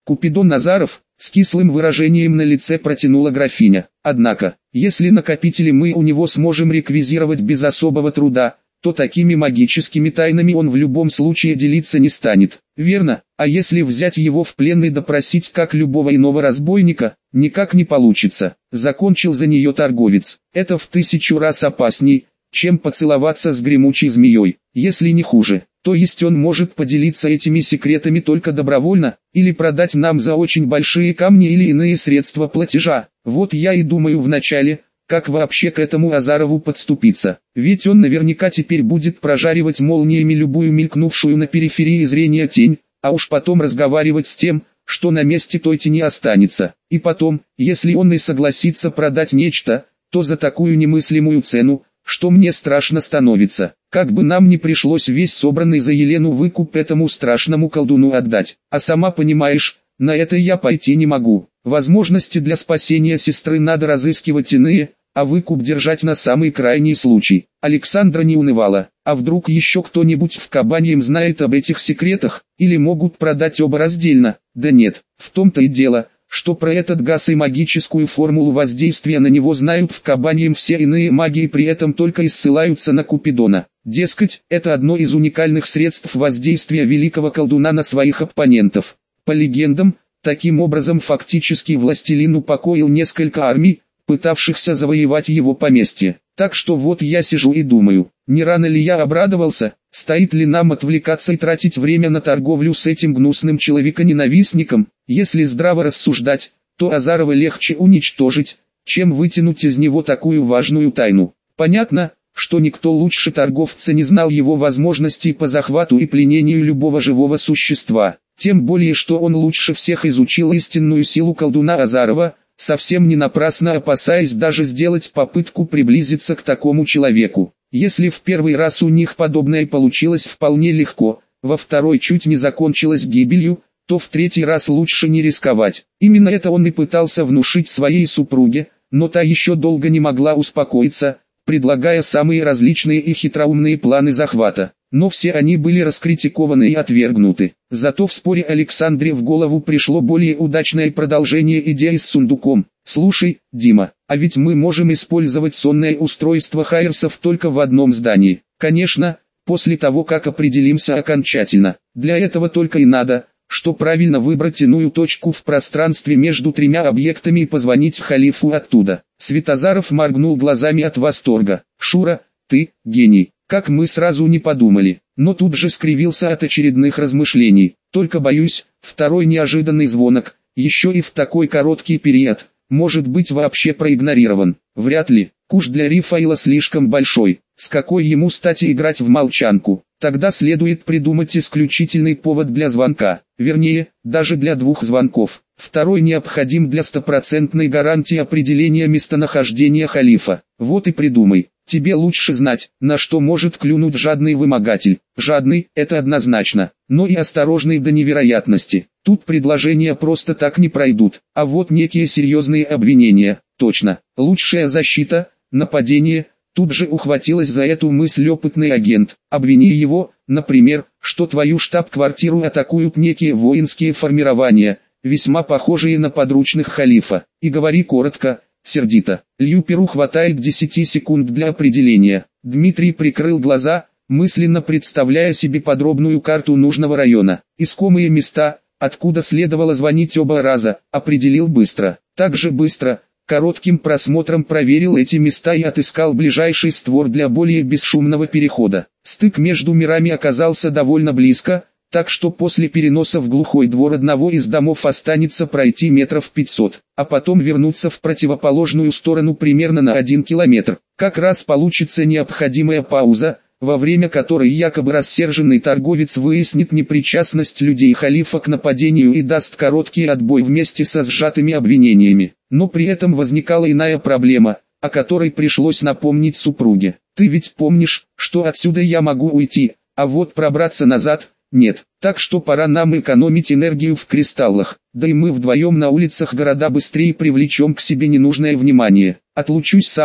Купидон Назаров, с кислым выражением на лице протянула графиня. Однако, если накопители мы у него сможем реквизировать без особого труда, то такими магическими тайнами он в любом случае делиться не станет. Верно, а если взять его в плен и допросить как любого иного разбойника, никак не получится. Закончил за нее торговец. Это в 1000 раз опасней, чем поцеловаться с гремучей змеей, если не хуже. То есть он может поделиться этими секретами только добровольно, или продать нам за очень большие камни или иные средства платежа. Вот я и думаю вначале, как вообще к этому Азарову подступиться. Ведь он наверняка теперь будет прожаривать молниями любую мелькнувшую на периферии зрения тень, а уж потом разговаривать с тем, что на месте той тени останется. И потом, если он и согласится продать нечто, то за такую немыслимую цену, что мне страшно становится. Как бы нам не пришлось весь собранный за Елену выкуп этому страшному колдуну отдать. А сама понимаешь, на это я пойти не могу. Возможности для спасения сестры надо разыскивать иные, а выкуп держать на самый крайний случай. Александра не унывала. А вдруг еще кто-нибудь в Кабаньем знает об этих секретах, или могут продать оба раздельно? Да нет, в том-то и дело, что про этот газ и магическую формулу воздействия на него знают в Кабаньем все иные маги и при этом только и ссылаются на Купидона. Дескать, это одно из уникальных средств воздействия великого колдуна на своих оппонентов. По легендам, таким образом фактически властелин упокоил несколько армий, пытавшихся завоевать его поместье. Так что вот я сижу и думаю, не рано ли я обрадовался, стоит ли нам отвлекаться и тратить время на торговлю с этим гнусным человеконенавистником. Если здраво рассуждать, то Азарова легче уничтожить, чем вытянуть из него такую важную тайну. Понятно, что никто лучше торговца не знал его возможностей по захвату и пленению любого живого существа. Тем более, что он лучше всех изучил истинную силу колдуна Азарова, совсем не напрасно опасаясь даже сделать попытку приблизиться к такому человеку. Если в первый раз у них подобное получилось вполне легко, во второй чуть не закончилось гибелью, то в третий раз лучше не рисковать. Именно это он и пытался внушить своей супруге, но та еще долго не могла успокоиться, предлагая самые различные и хитроумные планы захвата. Но все они были раскритикованы и отвергнуты. Зато в споре Александре в голову пришло более удачное продолжение идеи с сундуком. «Слушай, Дима, а ведь мы можем использовать сонное устройство Хайерсов только в одном здании. Конечно, после того как определимся окончательно. Для этого только и надо, что правильно выбрать иную точку в пространстве между тремя объектами и позвонить халифу оттуда». Светозаров моргнул глазами от восторга. «Шура, ты гений. Как мы сразу не подумали», но тут же скривился от очередных размышлений. «Только боюсь, второй неожиданный звонок, еще и в такой короткий период, может быть вообще проигнорирован. Вряд ли, куш для Рифаила слишком большой, с какой ему стати играть в молчанку. Тогда следует придумать исключительный повод для звонка, вернее, даже для двух звонков. Второй необходим для стопроцентной гарантии определения местонахождения халифа. Вот и придумай. Тебе лучше знать, на что может клюнуть жадный вымогатель. Жадный – это однозначно, но и осторожный до невероятности. Тут предложения просто так не пройдут, а вот некие серьезные обвинения, точно. Лучшая защита – нападение. Тут же ухватилась за эту мысль опытный агент. Обвини его, например, что твою штаб-квартиру атакуют некие воинские формирования, весьма похожие на подручных халифа. И говори коротко, сердито. Льюперу хватает 10 секунд для определения. Дмитрий прикрыл глаза, мысленно представляя себе подробную карту нужного района. Искомые места, откуда следовало звонить оба раза, определил быстро. Так же быстро, коротким просмотром проверил эти места и отыскал ближайший створ для более бесшумного перехода. Стык между мирами оказался довольно близко, так что после переноса в глухой двор одного из домов останется пройти метров 500, а потом вернуться в противоположную сторону примерно на 1 километр. Как раз получится необходимая пауза, во время которой якобы рассерженный торговец выяснит непричастность людей халифа к нападению и даст короткий отбой вместе со сжатыми обвинениями. Но при этом возникала иная проблема, о которой пришлось напомнить супруге. «Ты ведь помнишь, что отсюда я могу уйти, а вот пробраться назад – нет, так что пора нам экономить энергию в кристаллах, да и мы вдвоем на улицах города быстрее привлечем к себе ненужное внимание. Отлучусь сам,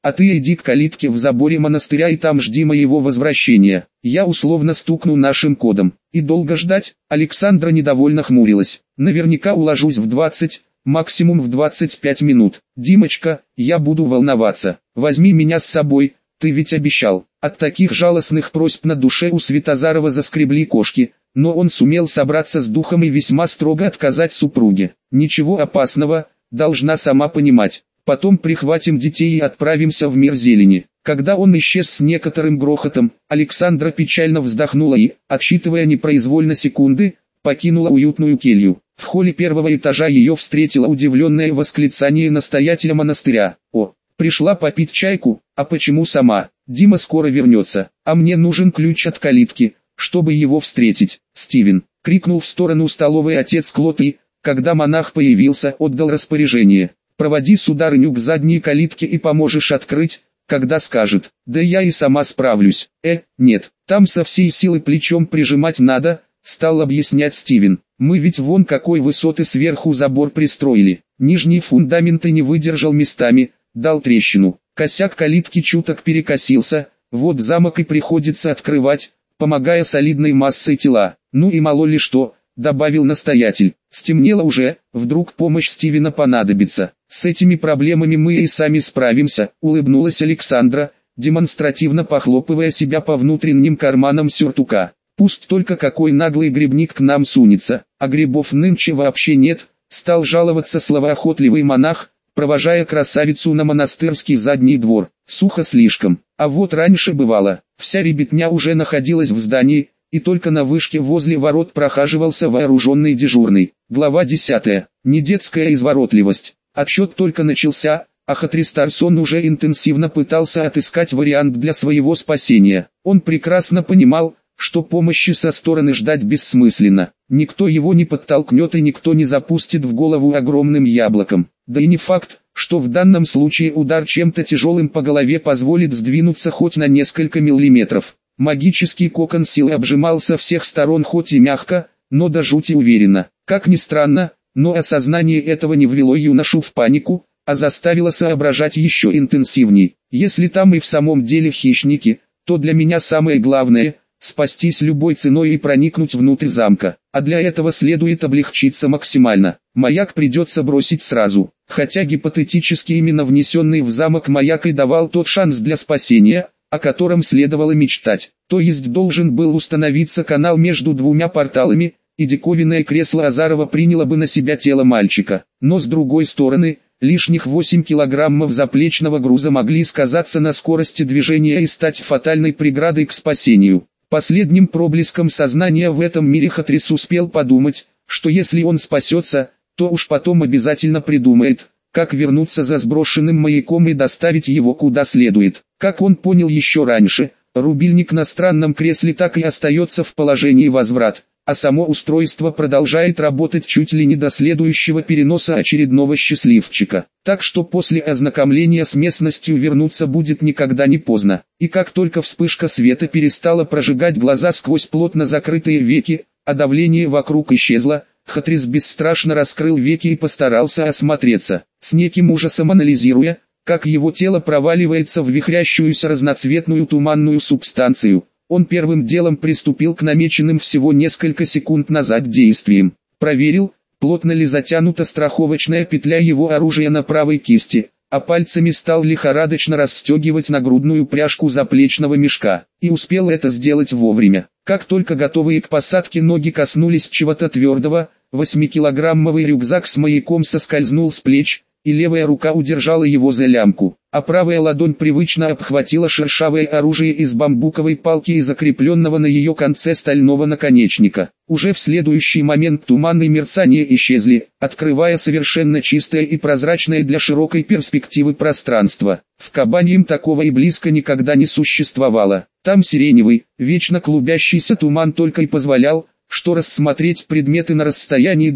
а ты иди к калитке в заборе монастыря и там жди моего возвращения. Я условно стукну нашим кодом. И долго ждать? Александра недовольно хмурилась. Наверняка уложусь в 20, максимум в 25 минут. Димочка, я буду волноваться. Возьми меня с собой, ты ведь обещал. От таких жалостных просьб на душе у Светозарова заскребли кошки, но он сумел собраться с духом и весьма строго отказать супруге. Ничего опасного, должна сама понимать. Потом прихватим детей и отправимся в мир зелени. Когда он исчез с некоторым грохотом, Александра печально вздохнула и, отсчитывая непроизвольно секунды, покинула уютную келью. В холле первого этажа ее встретило удивленное восклицание настоятеля монастыря. «О, пришла попить чайку, а почему сама? Дима скоро вернется, а мне нужен ключ от калитки, чтобы его встретить». «Стивен!» — крикнул в сторону столовой отец Клод и, когда монах появился, отдал распоряжение. «Проводи сударыню к задней калитке и поможешь открыть, когда скажет». «Да я и сама справлюсь». Нет, там со всей силы плечом прижимать надо», — стал объяснять Стивен. «Мы ведь вон какой высоты сверху забор пристроили. Нижний фундамент и не выдержал местами, дал трещину. Косяк калитки чуток перекосился, вот замок и приходится открывать, помогая солидной массой тела. Ну и мало ли что», — добавил настоятель. «Стемнело уже, вдруг помощь Стивена понадобится». «С этими проблемами мы и сами справимся», — улыбнулась Александра, демонстративно похлопывая себя по внутренним карманам сюртука. «Пусть только какой наглый грибник к нам сунется, а грибов нынче вообще нет», — стал жаловаться словоохотливый монах, провожая красавицу на монастырский задний двор. «Сухо слишком, а вот раньше бывало, вся ребятня уже находилась в здании, и только на вышке возле ворот прохаживался вооруженный дежурный». Глава 10. Не детская изворотливость. Отсчет только начался, а Хатристарсон уже интенсивно пытался отыскать вариант для своего спасения. Он прекрасно понимал, что помощи со стороны ждать бессмысленно. Никто его не подтолкнет и никто не запустит в голову огромным яблоком. Да и не факт, что в данном случае удар чем-то тяжелым по голове позволит сдвинуться хоть на несколько миллиметров. Магический кокон силы обжимал со всех сторон хоть и мягко, но до жути уверенно. Как ни странно, но осознание этого не ввело юношу в панику, а заставило соображать еще интенсивней. Если там и в самом деле хищники, то для меня самое главное – спастись любой ценой и проникнуть внутрь замка. А для этого следует облегчиться максимально. Маяк придется бросить сразу, хотя гипотетически именно внесенный в замок маяк и давал тот шанс для спасения, о котором следовало мечтать. То есть должен был установиться канал между двумя порталами, и диковинное кресло Азарова приняло бы на себя тело мальчика. Но с другой стороны, лишних 8 килограммов заплечного груза могли сказаться на скорости движения и стать фатальной преградой к спасению. Последним проблеском сознания в этом мире Хатрис успел подумать, что если он спасется, то уж потом обязательно придумает, как вернуться за сброшенным маяком и доставить его куда следует. Как он понял еще раньше, рубильник на странном кресле так и остается в положении возврат, а само устройство продолжает работать чуть ли не до следующего переноса очередного счастливчика. Так что после ознакомления с местностью вернуться будет никогда не поздно. И как только вспышка света перестала прожигать глаза сквозь плотно закрытые веки, а давление вокруг исчезло, Хатрис бесстрашно раскрыл веки и постарался осмотреться, с неким ужасом анализируя, как его тело проваливается в вихрящуюся разноцветную туманную субстанцию. Он первым делом приступил к намеченным всего несколько секунд назад действиям. Проверил, плотно ли затянута страховочная петля его оружия на правой кисти, а пальцами стал лихорадочно расстегивать нагрудную пряжку заплечного мешка. И успел это сделать вовремя. Как только готовые к посадке ноги коснулись чего-то твердого, 8-килограммовый рюкзак с маяком соскользнул с плеч, и левая рука удержала его за лямку, а правая ладонь привычно обхватила шершавое оружие из бамбуковой палки и закрепленного на ее конце стального наконечника. Уже в следующий момент туман и мерцание исчезли, открывая совершенно чистое и прозрачное для широкой перспективы пространство. В Кабаньем такого и близко никогда не существовало. Там сиреневый, вечно клубящийся туман только и позволял, что рассмотреть предметы на расстоянии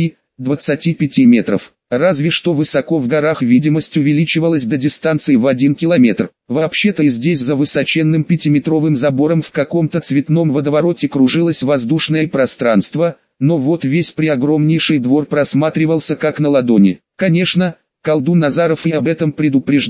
20-25 метров. Разве что высоко в горах видимость увеличивалась до дистанции в 1 километр. Вообще-то и здесь за высоченным 5-метровым забором в каком-то цветном водовороте кружилось воздушное пространство, но вот весь преогромнейший двор просматривался как на ладони. Конечно, колдун Назаров и об этом предупреждал,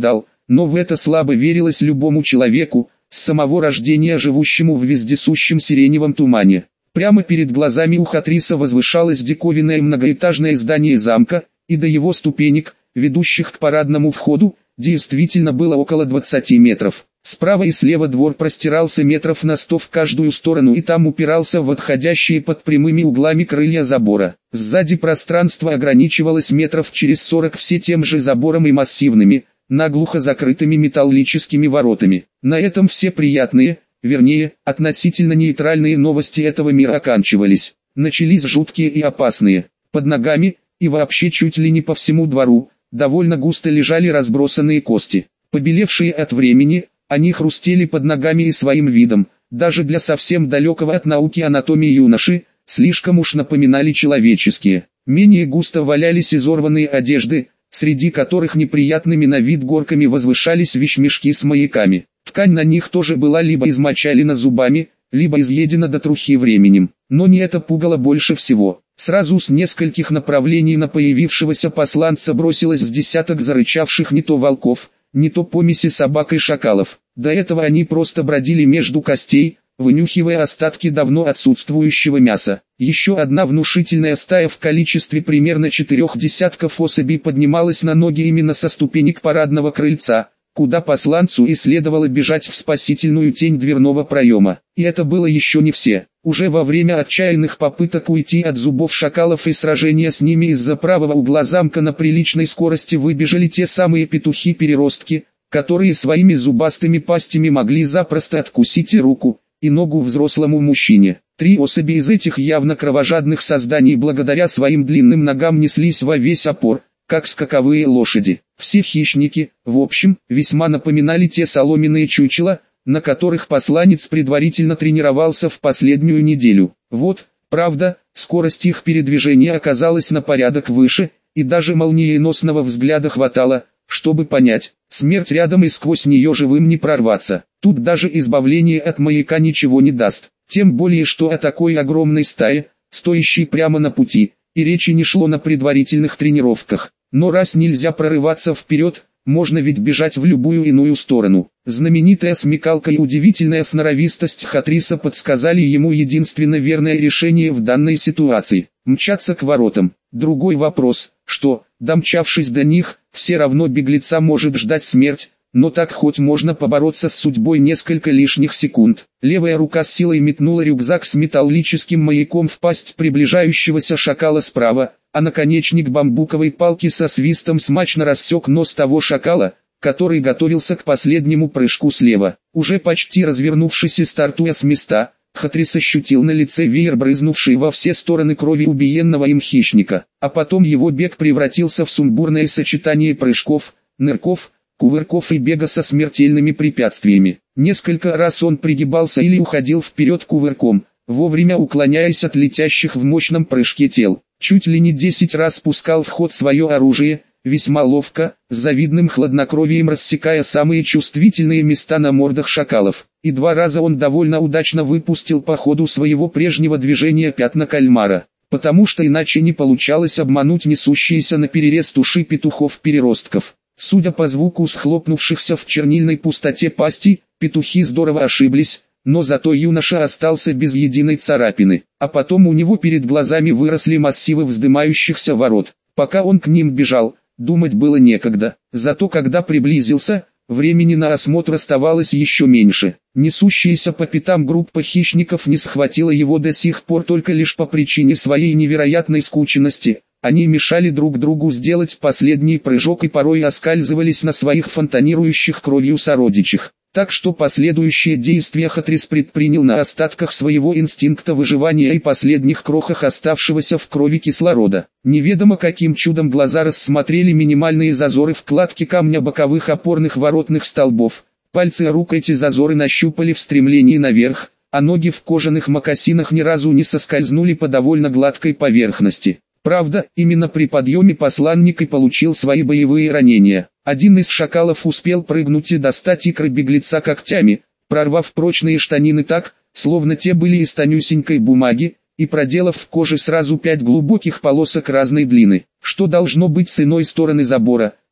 но в это слабо верилось любому человеку, с самого рождения живущему в вездесущем сиреневом тумане. Прямо перед глазами у Хатриса возвышалось диковинное многоэтажное здание замка, и до его ступенек, ведущих к парадному входу, действительно было около 20 метров. Справа и слева двор простирался метров на 100 в каждую сторону и там упирался в отходящие под прямыми углами крылья забора. Сзади пространство ограничивалось метров через 40 все тем же забором и массивными, наглухо закрытыми металлическими воротами. На этом все приятные, вернее, относительно нейтральные новости этого мира оканчивались. Начались жуткие и опасные. Под ногами, и вообще чуть ли не по всему двору, довольно густо лежали разбросанные кости. Побелевшие от времени, они хрустели под ногами и своим видом, даже для совсем далекого от науки анатомии юноши, слишком уж напоминали человеческие. Менее густо валялись изорванные одежды, среди которых неприятными на вид горками возвышались вещмешки с маяками. Ткань на них тоже была либо измочалена зубами, либо изъедена до трухи временем. Но не это пугало больше всего. Сразу с нескольких направлений на появившегося посланца бросилось с десяток зарычавших не то волков, не то помеси собак и шакалов. До этого они просто бродили между костей, вынюхивая остатки давно отсутствующего мяса. Еще одна внушительная стая в количестве примерно 4 десятков особей поднималась на ноги именно со ступенек парадного крыльца, куда посланцу и следовало бежать в спасительную тень дверного проема. И это было еще не все. Уже во время отчаянных попыток уйти от зубов шакалов и сражения с ними из-за правого угла замка на приличной скорости выбежали те самые петухи-переростки, которые своими зубастыми пастями могли запросто откусить и руку, и ногу взрослому мужчине. 3 особи из этих явно кровожадных созданий благодаря своим длинным ногам неслись во весь опор, как скаковые лошади. Все хищники, в общем, весьма напоминали те соломенные чучела, на которых посланец предварительно тренировался в последнюю неделю. Вот, правда, скорость их передвижения оказалась на порядок выше, и даже молниеносного взгляда хватало, чтобы понять, смерть рядом и сквозь нее живым не прорваться. Тут даже избавление от маяка ничего не даст. Тем более что о такой огромной стае, стоящей прямо на пути, и речи не шло на предварительных тренировках. Но раз нельзя прорываться вперед, можно ведь бежать в любую иную сторону. Знаменитая смекалка и удивительная сноровистость Хатриса подсказали ему единственно верное решение в данной ситуации – мчаться к воротам. Другой вопрос, что, домчавшись до них, все равно беглеца может ждать смерть, но так хоть можно побороться с судьбой несколько лишних секунд. Левая рука с силой метнула рюкзак с металлическим маяком в пасть приближающегося шакала справа, а наконечник бамбуковой палки со свистом смачно рассек нос того шакала, который готовился к последнему прыжку слева. Уже почти развернувшись и стартуя с места, Хатрис ощутил на лице веер брызнувшей во все стороны крови убиенного им хищника, а потом его бег превратился в сумбурное сочетание прыжков, нырков, кувырков и бега со смертельными препятствиями. Несколько раз он пригибался или уходил вперед кувырком, вовремя уклоняясь от летящих в мощном прыжке тел. Чуть ли не 10 раз пускал в ход свое оружие, весьма ловко, с завидным хладнокровием рассекая самые чувствительные места на мордах шакалов. И 2 раза он довольно удачно выпустил по ходу своего прежнего движения пятна кальмара, потому что иначе не получалось обмануть несущиеся наперерез туши петухов-переростков. Судя по звуку схлопнувшихся в чернильной пустоте пасти, петухи здорово ошиблись, но зато юноша остался без единой царапины, а потом у него перед глазами выросли массивы вздымающихся ворот. Пока он к ним бежал, думать было некогда, зато когда приблизился, времени на осмотр оставалось еще меньше. Несущаяся по пятам группа хищников не схватила его до сих пор только лишь по причине своей невероятной скученности. Они мешали друг другу сделать последний прыжок и порой оскальзывались на своих фонтанирующих кровью сородичах. Так что последующие действия Хатрис предпринял на остатках своего инстинкта выживания и последних крохах оставшегося в крови кислорода. Неведомо каким чудом глаза рассмотрели минимальные зазоры в кладке камня боковых опорных воротных столбов. Пальцы рук эти зазоры нащупали в стремлении наверх, а ноги в кожаных мокасинах ни разу не соскользнули по довольно гладкой поверхности. Правда, именно при подъеме посланник и получил свои боевые ранения. Один из шакалов успел прыгнуть и достать икры беглеца когтями, прорвав прочные штанины так, словно те были из тонюсенькой бумаги, и проделав в коже сразу 5 глубоких полосок разной длины. Что должно быть с иной стороны забора,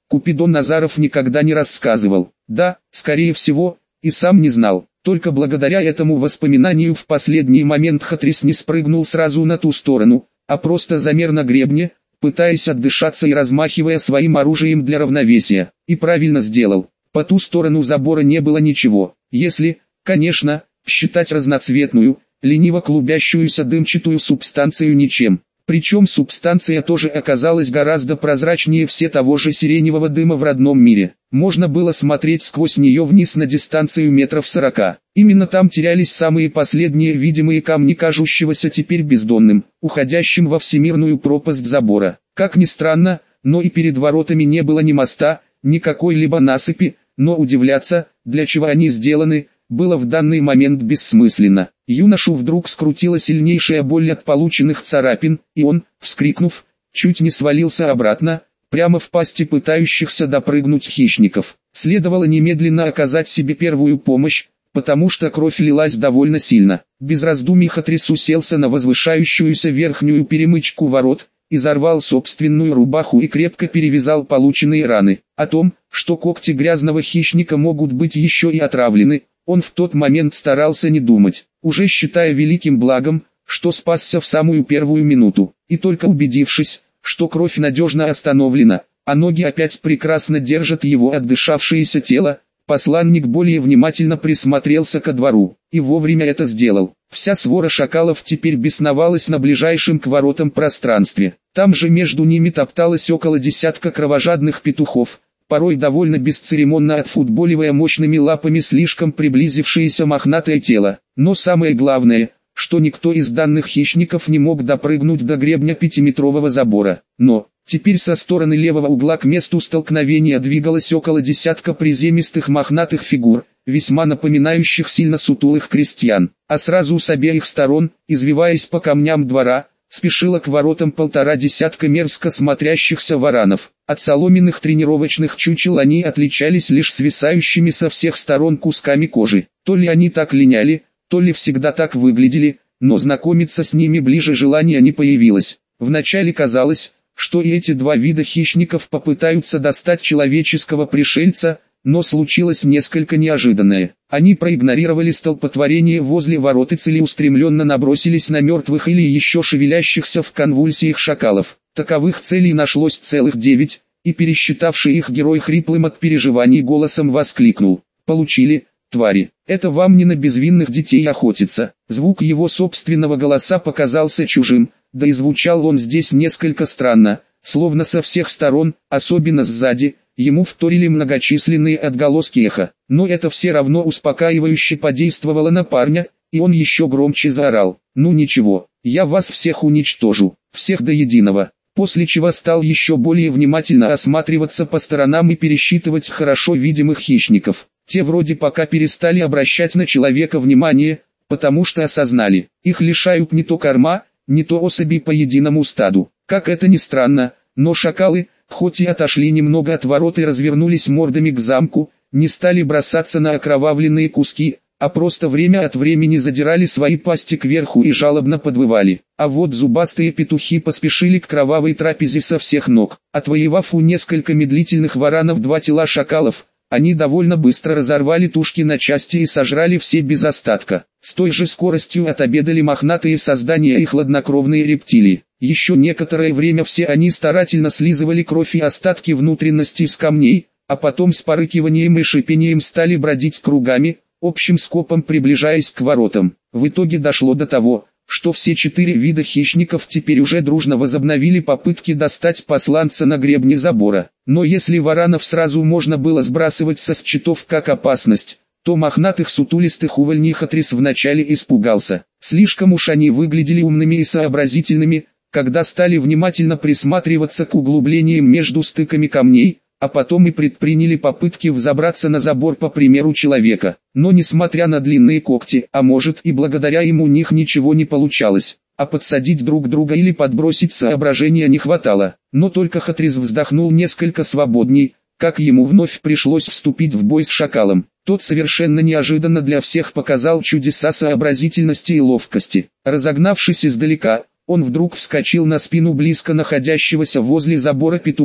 Купидон Назаров никогда не рассказывал. Да, скорее всего, и сам не знал. Только благодаря этому воспоминанию в последний момент Хатрис не спрыгнул сразу на ту сторону, а просто замер на гребне, пытаясь отдышаться и размахивая своим оружием для равновесия. И правильно сделал. По ту сторону забора не было ничего. Если, конечно, считать разноцветную, лениво клубящуюся дымчатую субстанцию ничем. Причем субстанция тоже оказалась гораздо прозрачнее все того же сиреневого дыма в родном мире. Можно было смотреть сквозь нее вниз на дистанцию метров 40. Именно там терялись самые последние видимые камни кажущегося теперь бездонным, уходящим во всемирную пропасть забора. Как ни странно, но и перед воротами не было ни моста, ни какой-либо насыпи, но удивляться, для чего они сделаны, было в данный момент бессмысленно. Юношу вдруг скрутила сильнейшая боль от полученных царапин, и он, вскрикнув, чуть не свалился обратно, прямо в пасти пытающихся допрыгнуть хищников. Следовало немедленно оказать себе первую помощь, потому что кровь лилась довольно сильно. Без раздумий Хатрис уселся на возвышающуюся верхнюю перемычку ворот, изорвал собственную рубаху и крепко перевязал полученные раны. О том, что когти грязного хищника могут быть еще и отравлены, он в тот момент старался не думать, уже считая великим благом, что спасся в самую первую минуту. И только убедившись, что кровь надежно остановлена, а ноги опять прекрасно держат его отдышавшееся тело, посланник более внимательно присмотрелся ко двору, и вовремя это сделал. Вся свора шакалов теперь бесновалась на ближайшем к воротам пространстве. Там же между ними топталось около десятка кровожадных петухов, порой довольно бесцеремонно отфутболивая мощными лапами слишком приблизившееся мохнатое тело. Но самое главное, что никто из данных хищников не мог допрыгнуть до гребня 5-метрового забора. Но теперь со стороны левого угла к месту столкновения двигалось около десятка приземистых мохнатых фигур, весьма напоминающих сильно сутулых крестьян, а сразу с обеих сторон, извиваясь по камням двора, спешило к воротам 1,5 десятка мерзко смотрящихся варанов. От соломенных тренировочных чучел они отличались лишь свисающими со всех сторон кусками кожи. То ли они так линяли, то ли всегда так выглядели, но знакомиться с ними ближе желания не появилось. Вначале казалось, что и эти два вида хищников попытаются достать человеческого пришельца, но случилось несколько неожиданное. Они проигнорировали столпотворение возле ворот и целеустремленно набросились на мертвых или еще шевелящихся в конвульсиях шакалов. Таковых целей нашлось целых 9, и пересчитавший их герой хриплым от переживаний голосом воскликнул: «Получили, твари, это вам не на безвинных детей охотиться». Звук его собственного голоса показался чужим, да и звучал он здесь несколько странно, словно со всех сторон, особенно сзади, ему вторили многочисленные отголоски эха. Но это все равно успокаивающе подействовало на парня, и он еще громче заорал: «Ну ничего, я вас всех уничтожу, всех до единого». После чего стал еще более внимательно осматриваться по сторонам и пересчитывать хорошо видимых хищников. Те вроде пока перестали обращать на человека внимание, потому что осознали, их лишают не то корма, не то особи по единому стаду. Как это ни странно, но шакалы, хоть и отошли немного от ворот и развернулись мордами к замку, не стали бросаться на окровавленные куски, а просто время от времени задирали свои пасти кверху и жалобно подвывали. А вот зубастые петухи поспешили к кровавой трапезе со всех ног. Отвоевав у несколько медлительных варанов 2 тела шакалов, они довольно быстро разорвали тушки на части и сожрали все без остатка. С той же скоростью отобедали мохнатые создания и хладнокровные рептилии. Еще некоторое время все они старательно слизывали кровь и остатки внутренностей с камней, а потом с порыкиванием и шипением стали бродить кругами, общим скопом приближаясь к воротам. В итоге дошло до того, что все 4 вида хищников теперь уже дружно возобновили попытки достать посланца на гребне забора. Но если варанов сразу можно было сбрасывать со счетов как опасность, то мохнатых сутулистых увольней Хатрис вначале испугался. Слишком уж они выглядели умными и сообразительными, когда стали внимательно присматриваться к углублениям между стыками камней, а потом и предприняли попытки взобраться на забор по примеру человека. Но несмотря на длинные когти, а может и благодаря им у них ничего не получалось, а подсадить друг друга или подбросить соображения не хватало. Но только Хатрис вздохнул несколько свободней, как ему вновь пришлось вступить в бой с шакалом. Тот совершенно неожиданно для всех показал чудеса сообразительности и ловкости. Разогнавшись издалека, он вдруг вскочил на спину близко находящегося возле забора петуха,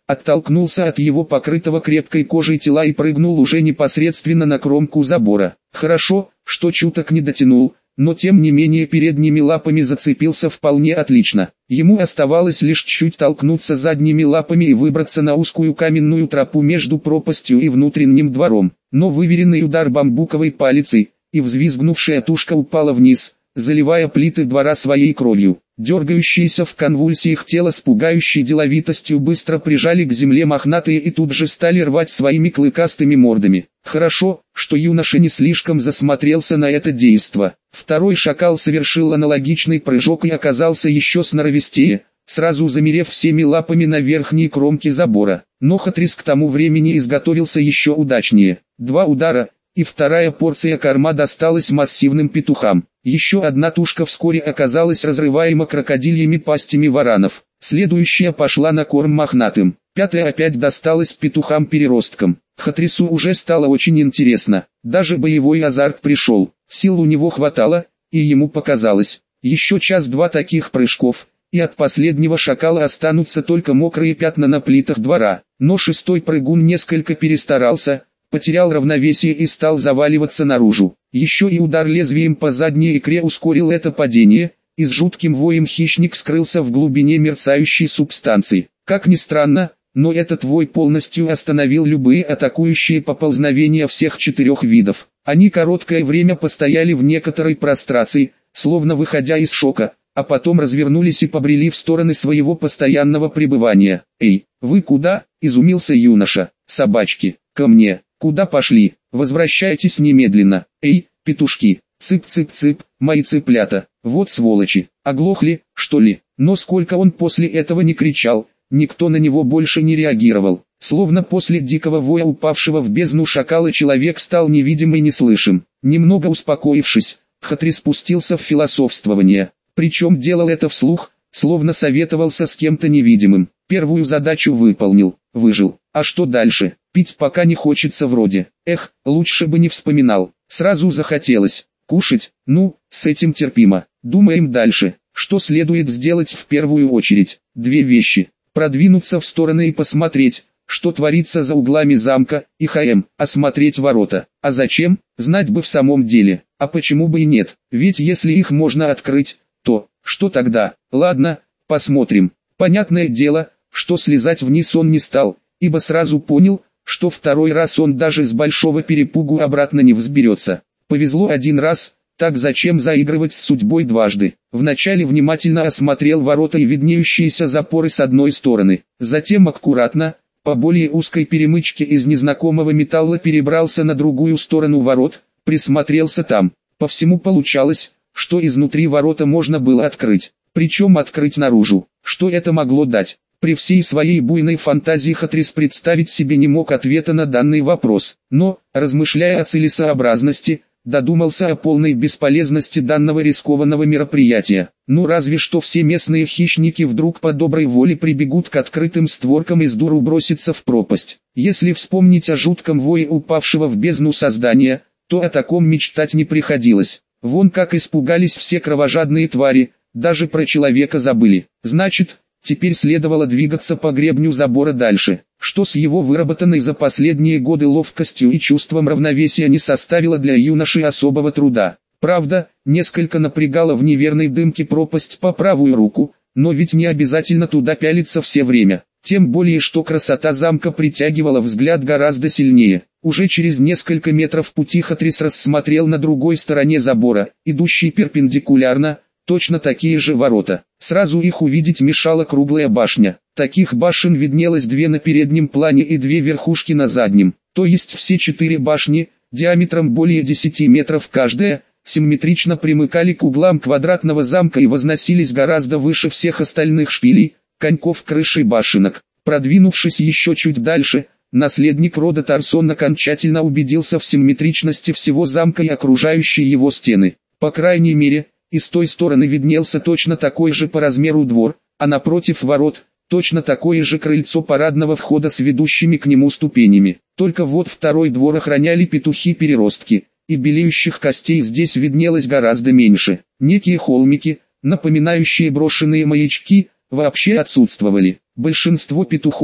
оттолкнулся от его покрытого крепкой кожей тела и прыгнул уже непосредственно на кромку забора. Хорошо, что чуток не дотянул, но тем не менее передними лапами зацепился вполне отлично. Ему оставалось лишь чуть толкнуться задними лапами и выбраться на узкую каменную тропу между пропастью и внутренним двором. Но выверенный удар бамбуковой палицей, и взвизгнувшая тушка упала вниз, заливая плиты двора своей кровью. Дергающиеся в конвульсиях тело с пугающей деловитостью быстро прижали к земле мохнатые и тут же стали рвать своими клыкастыми мордами. Хорошо, что юноша не слишком засмотрелся на это действо. Второй шакал совершил аналогичный прыжок и оказался еще сноровистее, сразу замерев всеми лапами на верхней кромке забора. Но Хатрис к тому времени изготовился еще удачнее. 2 удара, и вторая порция корма досталась массивным петухам. Еще одна тушка вскоре оказалась разрываема крокодильями пастями варанов. Следующая пошла на корм мохнатым. 5-я опять досталась петухам-переросткам. Хатрису уже стало очень интересно. Даже боевой азарт пришел. Сил у него хватало, и ему показалось. Еще час-два таких прыжков, и от последнего шакала останутся только мокрые пятна на плитах двора. Но 6-й прыгун несколько перестарался, потерял равновесие и стал заваливаться наружу. Еще и удар лезвием по задней икре ускорил это падение, и с жутким воем хищник скрылся в глубине мерцающей субстанции. Как ни странно, но этот вой полностью остановил любые атакующие поползновения всех 4 видов. Они короткое время постояли в некоторой прострации, словно выходя из шока, а потом развернулись и побрели в стороны своего постоянного пребывания. «Эй, вы куда?» – изумился юноша. «Собачки, ко мне!» «Куда пошли? Возвращайтесь немедленно! Эй, петушки! Цып-цып-цып, мои цыплята! Вот сволочи! Оглохли, что ли?» Но сколько он после этого не кричал, никто на него больше не реагировал. Словно после дикого воя упавшего в бездну шакала человек стал невидим и неслышим. Немного успокоившись, Хатрис спустился в философствование. Причем делал это вслух, словно советовался с кем-то невидимым. Первую задачу выполнил, выжил. А что дальше? Пить пока не хочется вроде. Эх, лучше бы не вспоминал. Сразу захотелось. Кушать? Ну, с этим терпимо. Думаем дальше. Что следует сделать в первую очередь? 2 вещи. Продвинуться в стороны и посмотреть, что творится за углами замка, и осмотреть ворота. А зачем? Знать бы в самом деле. А почему бы и нет? Ведь если их можно открыть, то, что тогда? Ладно, посмотрим. Понятное дело, что слезать вниз он не стал, ибо сразу понял, что второй раз он даже с большого перепугу обратно не взберется. Повезло один раз, так зачем заигрывать с судьбой дважды? Вначале внимательно осмотрел ворота и виднеющиеся запоры с одной стороны, затем аккуратно, по более узкой перемычке из незнакомого металла перебрался на другую сторону ворот, присмотрелся там. По всему получалось, что изнутри ворота можно было открыть, причем открыть наружу. Что это могло дать? При всей своей буйной фантазии Хатрис представить себе не мог ответа на данный вопрос, но, размышляя о целесообразности, додумался о полной бесполезности данного рискованного мероприятия. Ну разве что все местные хищники вдруг по доброй воле прибегут к открытым створкам и с дуру бросятся в пропасть. Если вспомнить о жутком вое упавшего в бездну создания, то о таком мечтать не приходилось. Вон как испугались все кровожадные твари, даже про человека забыли. Значит, теперь следовало двигаться по гребню забора дальше, что с его выработанной за последние годы ловкостью и чувством равновесия не составило для юноши особого труда. Правда, несколько напрягала в неверной дымке пропасть по правую руку, но ведь не обязательно туда пялиться все время. Тем более что красота замка притягивала взгляд гораздо сильнее. Уже через несколько метров пути Хатрис рассмотрел на другой стороне забора, идущий перпендикулярно, точно такие же ворота. Сразу их увидеть мешала круглая башня. Таких башен виднелось 2 на переднем плане и 2 верхушки на заднем. То есть все 4 башни, диаметром более 10 метров каждая, симметрично примыкали к углам квадратного замка и возносились гораздо выше всех остальных шпилей, коньков крыши башенок. Продвинувшись еще чуть дальше, наследник рода Тарсон окончательно убедился в симметричности всего замка и окружающей его стены. По крайней мере, и с той стороны виднелся точно такой же по размеру двор, а напротив ворот, точно такое же крыльцо парадного входа с ведущими к нему ступенями. Только вот второй двор охраняли петухи-переростки, и белеющих костей здесь виднелось гораздо меньше. Некие холмики, напоминающие брошенные маячки, вообще отсутствовали. Большинство петухов,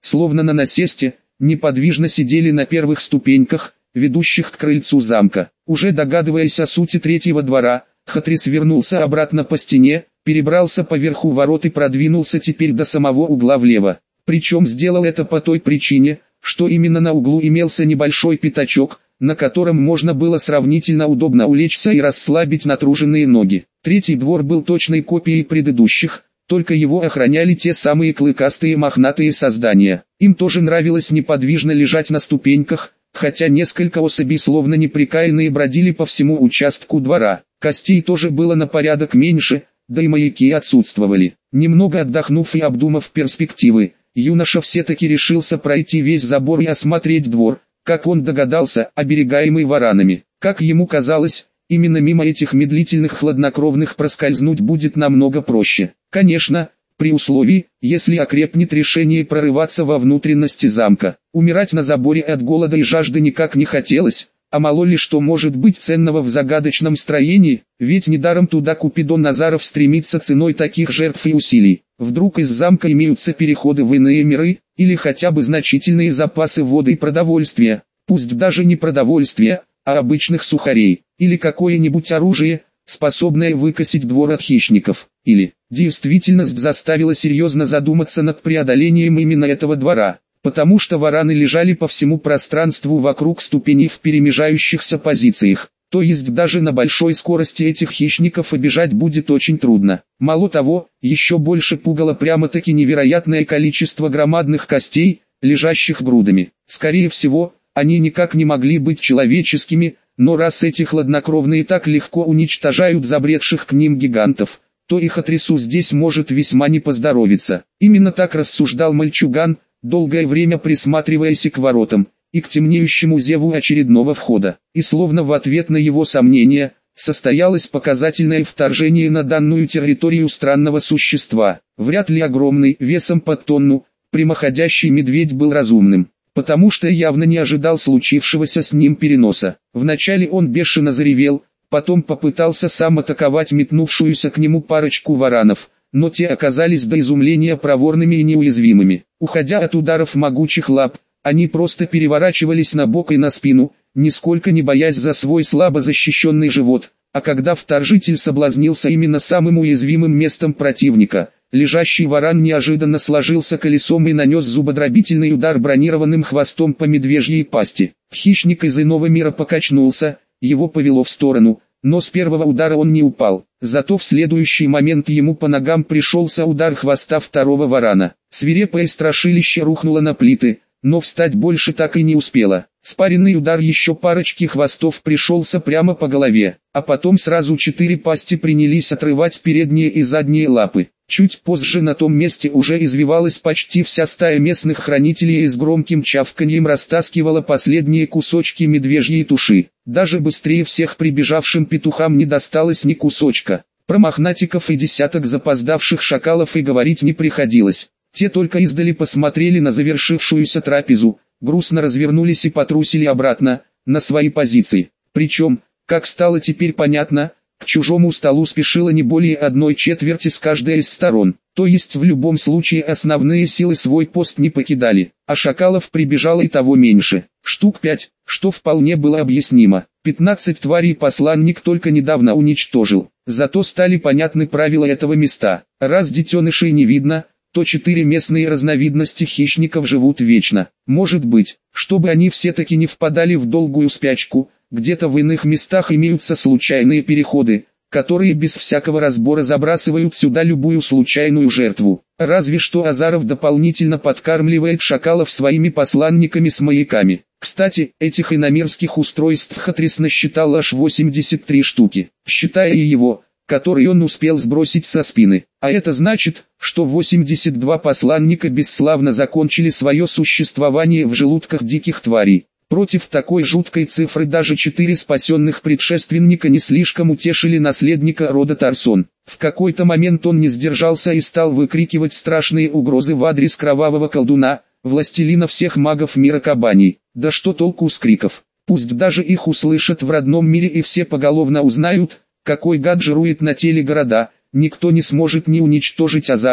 словно на насесте, неподвижно сидели на первых ступеньках, ведущих к крыльцу замка. Уже догадываясь о сути третьего двора, Хатрис вернулся обратно по стене, перебрался поверху ворот и продвинулся теперь до самого угла влево. Причем сделал это по той причине, что именно на углу имелся небольшой пятачок, на котором можно было сравнительно удобно улечься и расслабить натруженные ноги. Третий двор был точной копией предыдущих, только его охраняли те самые клыкастые мохнатые создания. Им тоже нравилось неподвижно лежать на ступеньках, хотя несколько особей словно неприкаянные бродили по всему участку двора. Костей тоже было на порядок меньше, да и маяки отсутствовали. Немного отдохнув и обдумав перспективы, юноша все-таки решился пройти весь забор и осмотреть двор, как он догадался, оберегаемый варанами. Как ему казалось, именно мимо этих медлительных хладнокровных проскользнуть будет намного проще. Конечно, при условии, если окрепнет решение прорываться во внутренности замка. Умирать на заборе от голода и жажды никак не хотелось, а мало ли что может быть ценного в загадочном строении, ведь недаром туда Купидон Назаров стремится ценой таких жертв и усилий. Вдруг из замка имеются переходы в иные миры, или хотя бы значительные запасы воды и продовольствия, пусть даже не продовольствия, а обычных сухарей, или какое-нибудь оружие, способное выкосить двор от хищников. Или, действительность заставила серьезно задуматься над преодолением именно этого двора, потому что вараны лежали по всему пространству вокруг ступеней в перемежающихся позициях, то есть даже на большой скорости этих хищников обижать будет очень трудно. Мало того, еще больше пугало прямо-таки невероятное количество громадных костей, лежащих грудами. Скорее всего, они никак не могли быть человеческими, но раз эти хладнокровные так легко уничтожают забредших к ним гигантов, то и Хатрису здесь может весьма не поздоровиться. Именно так рассуждал мальчуган, долгое время присматриваясь и к воротам, и к темнеющему зеву очередного входа. И словно в ответ на его сомнения, состоялось показательное вторжение на данную территорию странного существа. Вряд ли огромный, весом под тонну, прямоходящий медведь был разумным, потому что явно не ожидал случившегося с ним переноса. Вначале он бешено заревел, потом попытался сам атаковать метнувшуюся к нему парочку варанов, но те оказались до изумления проворными и неуязвимыми. Уходя от ударов могучих лап, они просто переворачивались на бок и на спину, нисколько не боясь за свой слабо защищенный живот, а когда вторжитель соблазнился именно самым уязвимым местом противника, лежащий варан неожиданно сложился колесом и нанес зубодробительный удар бронированным хвостом по медвежьей пасти. Хищник из иного мира покачнулся, его повело в сторону, но с первого удара он не упал. Зато в следующий момент ему по ногам пришелся удар хвоста второго варана. Свирепое страшилище рухнуло на плиты, но встать больше так и не успело. Спаренный удар еще парочки хвостов пришелся прямо по голове, а потом сразу 4 пасти принялись отрывать передние и задние лапы. Чуть позже на том месте уже извивалась почти вся стая местных хранителей и с громким чавканьем растаскивала последние кусочки медвежьей туши. Даже быстрее всех прибежавшим петухам не досталось ни кусочка. Про мохнатиков и десяток запоздавших шакалов и говорить не приходилось. Те только издали посмотрели на завершившуюся трапезу, грустно развернулись и потрусили обратно, на свои позиции. Причем, как стало теперь понятно, к чужому столу спешило не более 1/4 с каждой из сторон, то есть в любом случае основные силы свой пост не покидали, а шакалов прибежало и того меньше, штук 5, что вполне было объяснимо. 15 тварей посланник только недавно уничтожил, зато стали понятны правила этого места. Раз детенышей не видно, то 4 местные разновидности хищников живут вечно. Может быть, чтобы они все-таки не впадали в долгую спячку, где-то в иных местах имеются случайные переходы, которые без всякого разбора забрасывают сюда любую случайную жертву. Разве что Азаров дополнительно подкармливает шакалов своими посланниками с маяками. Кстати, этих иномирских устройств Хатрис насчитал аж 83 штуки, считая и его, который он успел сбросить со спины. А это значит, что 82 посланника бесславно закончили свое существование в желудках диких тварей. Против такой жуткой цифры даже 4 спасенных предшественника не слишком утешили наследника рода Тарсон. В какой-то момент он не сдержался и стал выкрикивать страшные угрозы в адрес кровавого колдуна, властелина всех магов мира Кабаний. Да что толку с криков? Пусть даже их услышат в родном мире и все поголовно узнают, какой гад жирует на теле города, никто не сможет ни уничтожить Азарова,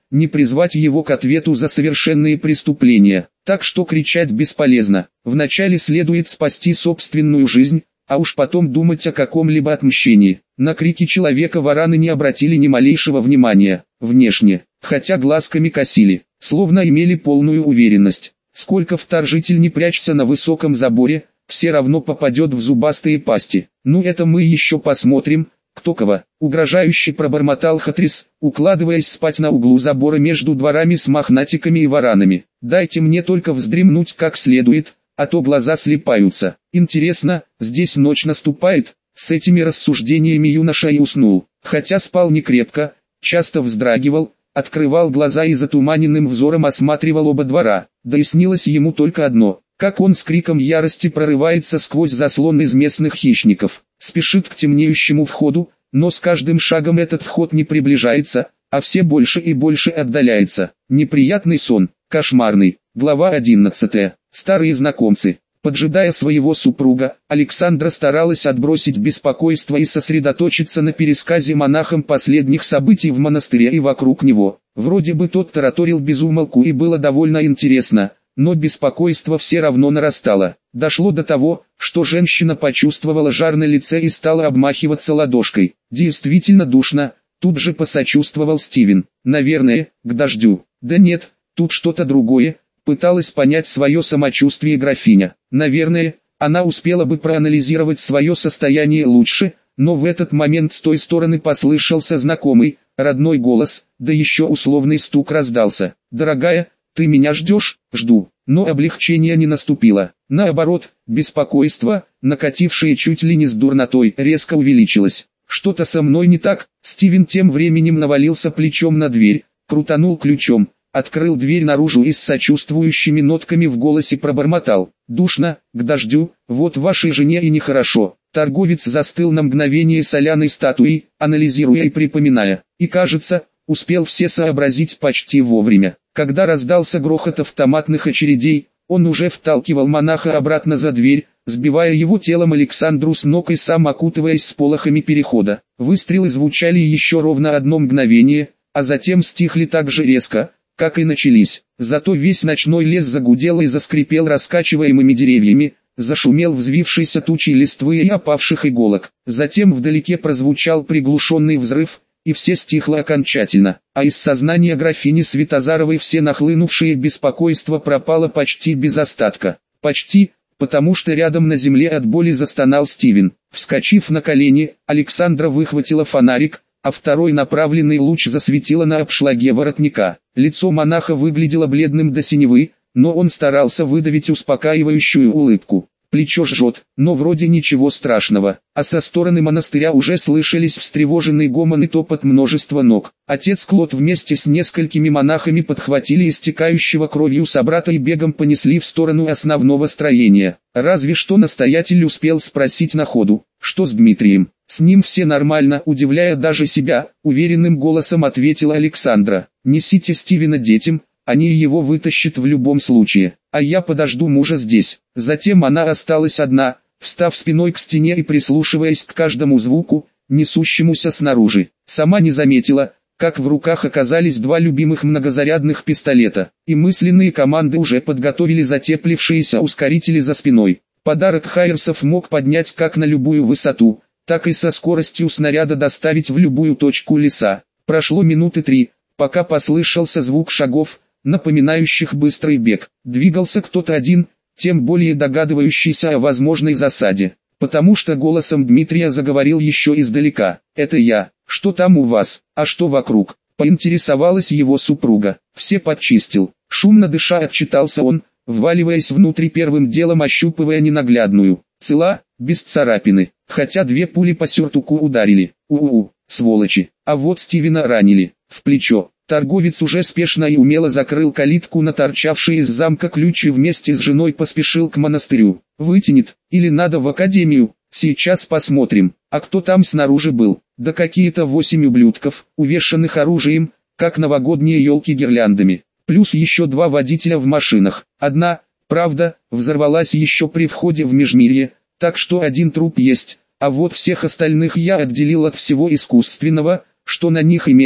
не призвать его к ответу за совершенные преступления. Так что кричать бесполезно. Вначале следует спасти собственную жизнь, а уж потом думать о каком-либо отмщении. На крики человека вараны не обратили ни малейшего внимания, внешне, хотя глазками косили, словно имели полную уверенность. Сколько вторжитель не прячься на высоком заборе, все равно попадет в зубастые пасти. Ну это мы еще посмотрим, кто кого. Угрожающе пробормотал Хатрис, укладываясь спать на углу забора между дворами с мохнатиками и варанами. Дайте мне только вздремнуть как следует, а то глаза слипаются. Интересно, здесь ночь наступает? С этими рассуждениями юноша и уснул. Хотя спал не крепко, часто вздрагивал, открывал глаза и затуманенным взором осматривал оба двора. Да и снилось ему только одно, как он с криком ярости прорывается сквозь заслон из местных хищников. Спешит к темнеющему входу, но с каждым шагом этот вход не приближается, а все больше и больше отдаляется. Неприятный сон, кошмарный. Глава 11. Старые знакомцы. Поджидая своего супруга, Александра старалась отбросить беспокойство и сосредоточиться на пересказе монахам последних событий в монастыре и вокруг него. Вроде бы тот тараторил без умолку и было довольно интересно, но беспокойство все равно нарастало. Дошло до того, что женщина почувствовала жар на лице и стала обмахиваться ладошкой. Действительно душно, тут же посочувствовал Стивен. Наверное, к дождю. Да нет, тут что-то другое. Пыталась понять свое самочувствие графиня. Наверное, она успела бы проанализировать свое состояние лучше, но в этот момент с той стороны послышался знакомый, родной голос, да еще условный стук раздался. «Дорогая, ты меня ждешь?» «Жду». Но облегчение не наступило. Наоборот, беспокойство, накатившее чуть ли не с дурнотой, резко увеличилось. «Что-то со мной не так?» Стивен тем временем навалился плечом на дверь, крутанул ключом, открыл дверь наружу и с сочувствующими нотками в голосе пробормотал: «Душно, к дождю, вот вашей жене и нехорошо». Торговец застыл на мгновение соляной статуей, анализируя и припоминая, и кажется, успел все сообразить почти вовремя. Когда раздался грохот автоматных очередей, он уже вталкивал монаха обратно за дверь, сбивая его телом Александру с ног и сам окутываясь сполохами перехода. Выстрелы звучали еще ровно одно мгновение, а затем стихли так же резко, как и начались. Зато весь ночной лес загудел и заскрипел раскачиваемыми деревьями, зашумел взвившейся тучей листвы и опавших иголок. Затем вдалеке прозвучал приглушенный взрыв, и все стихло окончательно, а из сознания графини Светозаровой все нахлынувшее беспокойство пропало почти без остатка. Почти, потому что рядом на земле от боли застонал Стивен. Вскочив на колени, Александра выхватила фонарик, а второй направленный луч засветила на обшлаге воротника. Лицо монаха выглядело бледным до синевы, но он старался выдавить успокаивающую улыбку. Плечо жжет, но вроде ничего страшного, а со стороны монастыря уже слышались встревоженный гомон и топот множества ног. Отец Клод вместе с несколькими монахами подхватили истекающего кровью собрата и бегом понесли в сторону основного строения. Разве что настоятель успел спросить на ходу, что с Дмитрием. «С ним все нормально», удивляя даже себя, уверенным голосом ответила Александра. «Несите Стивена детям, они его вытащат в любом случае, а я подожду мужа здесь». Затем она осталась одна, встав спиной к стене и прислушиваясь к каждому звуку, несущемуся снаружи. Сама не заметила, как в руках оказались два любимых многозарядных пистолета, и мысленные команды уже подготовили затеплившиеся ускорители за спиной. Подарок Хайерсов мог поднять как на любую высоту, так и со скоростью снаряда доставить в любую точку леса. Прошло минуты 3, пока послышался звук шагов, напоминающих быстрый бег. Двигался кто-то один, тем более догадывающийся о возможной засаде, потому что голосом Дмитрия заговорил еще издалека. «Это я. Что там у вас, а что вокруг?» Поинтересовалась его супруга. «Все подчистил». Шумно дыша отчитался он, вваливаясь внутрь первым делом ощупывая ненаглядную. Цела, без царапины, хотя 2 пули по сюртуку ударили. Сволочи. А вот Стивена ранили, в плечо. Торговец уже спешно и умело закрыл калитку на торчавший из замка ключ и вместе с женой поспешил к монастырю. «Вытянет, или надо в академию, сейчас посмотрим». А кто там снаружи был? Да какие-то 8 ублюдков, увешанных оружием, как новогодние елки гирляндами. Плюс еще 2 водителя в машинах. Одна, правда, взорвалась еще при входе в Межмирье, так что 1 труп есть, а вот всех остальных я отделил от всего искусственного, что на них имелось,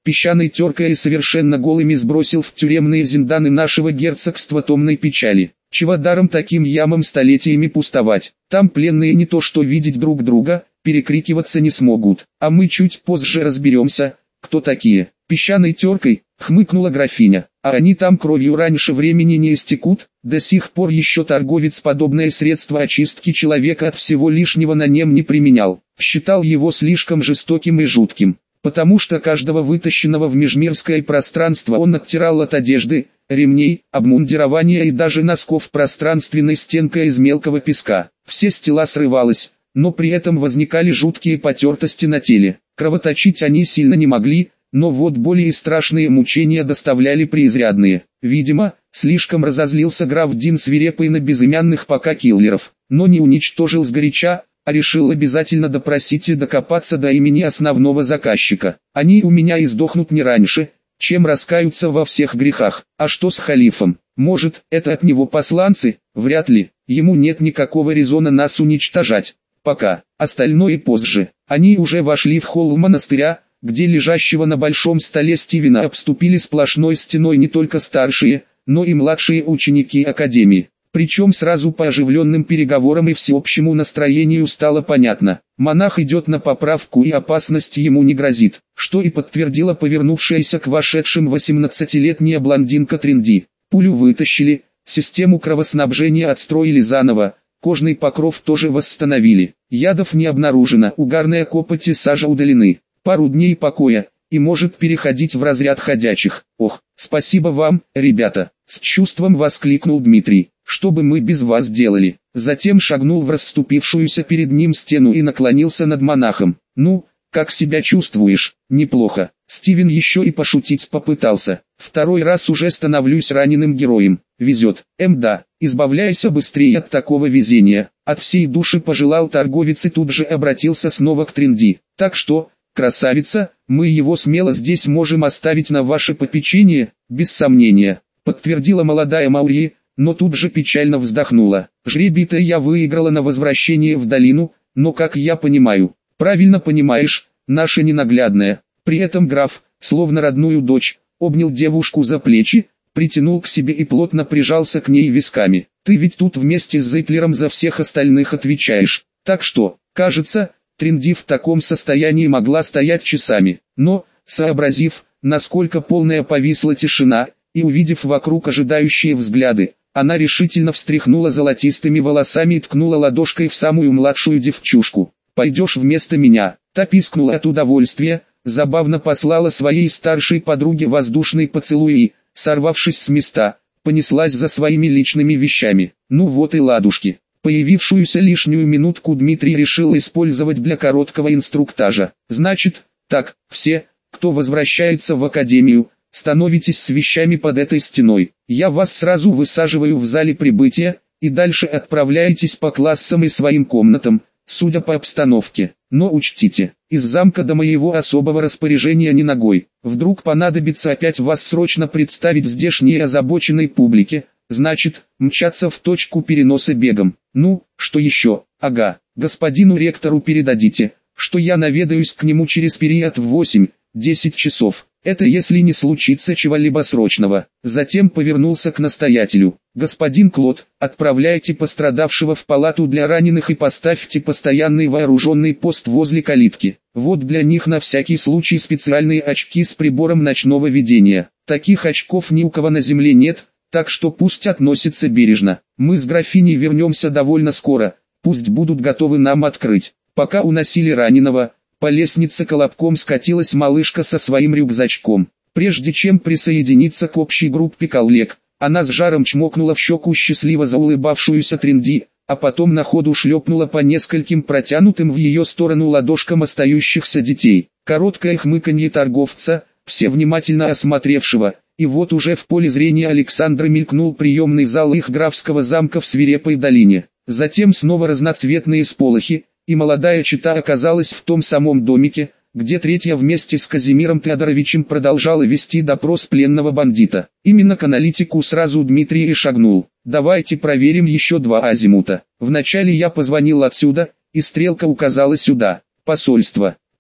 песчаной теркой и совершенно голыми сбросил в тюремные зинданы нашего герцогства томной печали. Чего даром таким ямам столетиями пустовать? Там пленные не то что видеть друг друга, перекрикиваться не смогут, а мы чуть позже разберемся, кто такие. Песчаной теркой, хмыкнула графиня, а они там кровью раньше времени не истекут, до сих пор еще торговец подобное средство очистки человека от всего лишнего на нем не применял, считал его слишком жестоким и жутким, потому что каждого вытащенного в межмирское пространство он оттирал от одежды, ремней, обмундирования и даже носков пространственной стенкой из мелкого песка. Все с тела срывалось, но при этом возникали жуткие потертости на теле. Кровоточить они сильно не могли, но вот более страшные мучения доставляли преизрядные. Видимо, слишком разозлился граф Дин свирепый на безымянных пока киллеров, но не уничтожил сгоряча, а решил обязательно допросить и докопаться до имени основного заказчика. Они у меня и сдохнут не раньше, чем раскаются во всех грехах. А что с халифом? Может, это от него посланцы? Вряд ли. Ему нет никакого резона нас уничтожать. Пока. Остальное позже. Они уже вошли в холл монастыря, где лежащего на большом столе Стивена обступили сплошной стеной не только старшие, но и младшие ученики академии. Причем сразу по оживленным переговорам и всеобщему настроению стало понятно, монах идет на поправку и опасность ему не грозит, что и подтвердила повернувшаяся к вошедшим 18-летняя блондинка Тринди. Пулю вытащили, систему кровоснабжения отстроили заново, кожный покров тоже восстановили, ядов не обнаружено, угарная копоть и сажа удалены. Пару дней покоя, и может переходить в разряд ходячих. Ох, спасибо вам, ребята, с чувством воскликнул Дмитрий. Что бы мы без вас делали? Затем шагнул в расступившуюся перед ним стену и наклонился над монахом. Ну, как себя чувствуешь? Неплохо. Стивен еще и пошутить попытался. Второй раз уже становлюсь раненым героем. Везет. Да, избавляйся быстрее от такого везения. От всей души пожелал торговец и тут же обратился снова к Тринди. Так что, красавица, мы его смело здесь можем оставить на ваше попечение, без сомнения, подтвердила молодая Маури, но тут же печально вздохнула. Жребий-то я выиграла на возвращение в долину, но как я понимаю, правильно понимаешь, наша ненаглядная. При этом граф, словно родную дочь, обнял девушку за плечи, притянул к себе и плотно прижался к ней висками. Ты ведь тут вместе с Зейтлером за всех остальных отвечаешь, так что, кажется, Тринди в таком состоянии могла стоять часами, но, сообразив, насколько полная повисла тишина, и увидев вокруг ожидающие взгляды, она решительно встряхнула золотистыми волосами и ткнула ладошкой в самую младшую девчушку. «Пойдешь вместо меня?» Та пискнула от удовольствия, забавно послала своей старшей подруге воздушный поцелуй и, сорвавшись с места, понеслась за своими личными вещами. Ну вот и ладушки. Появившуюся лишнюю минутку Дмитрий решил использовать для короткого инструктажа. Значит, так, все, кто возвращается в академию, становитесь с вещами под этой стеной. Я вас сразу высаживаю в зале прибытия, и дальше отправляетесь по классам и своим комнатам, судя по обстановке. Но учтите, из замка до моего особого распоряжения ни ногой. Вдруг понадобится опять вас срочно представить здешней озабоченной публике. Значит, мчаться в точку переноса бегом. Ну, что еще? Ага, господину ректору передадите, что я наведаюсь к нему через период в 8-10 часов. Это если не случится чего-либо срочного. Затем повернулся к настоятелю. Господин Клод, отправляйте пострадавшего в палату для раненых и поставьте постоянный вооруженный пост возле калитки. Вот для них на всякий случай специальные очки с прибором ночного видения. Таких очков ни у кого на земле нет, так что пусть относятся бережно. Мы с графиней вернемся довольно скоро, пусть будут готовы нам открыть. Пока уносили раненого, по лестнице колобком скатилась малышка со своим рюкзачком. Прежде чем присоединиться к общей группе коллег, она с жаром чмокнула в щеку счастливо заулыбавшуюся Тринди, а потом на ходу шлепнула по нескольким протянутым в ее сторону ладошкам остающихся детей. Короткое хмыканье торговца, все внимательно осмотревшего, и вот уже в поле зрения Александра мелькнул приемный зал их графского замка в Свирепой долине. Затем снова разноцветные сполохи, и молодая чета оказалась в том самом домике, где третья вместе с Казимиром Теодоровичем продолжала вести допрос пленного бандита. Именно к аналитику сразу Дмитрий и шагнул. Давайте проверим еще два азимута. Вначале я позвонил отсюда, и стрелка указала сюда. Посольство.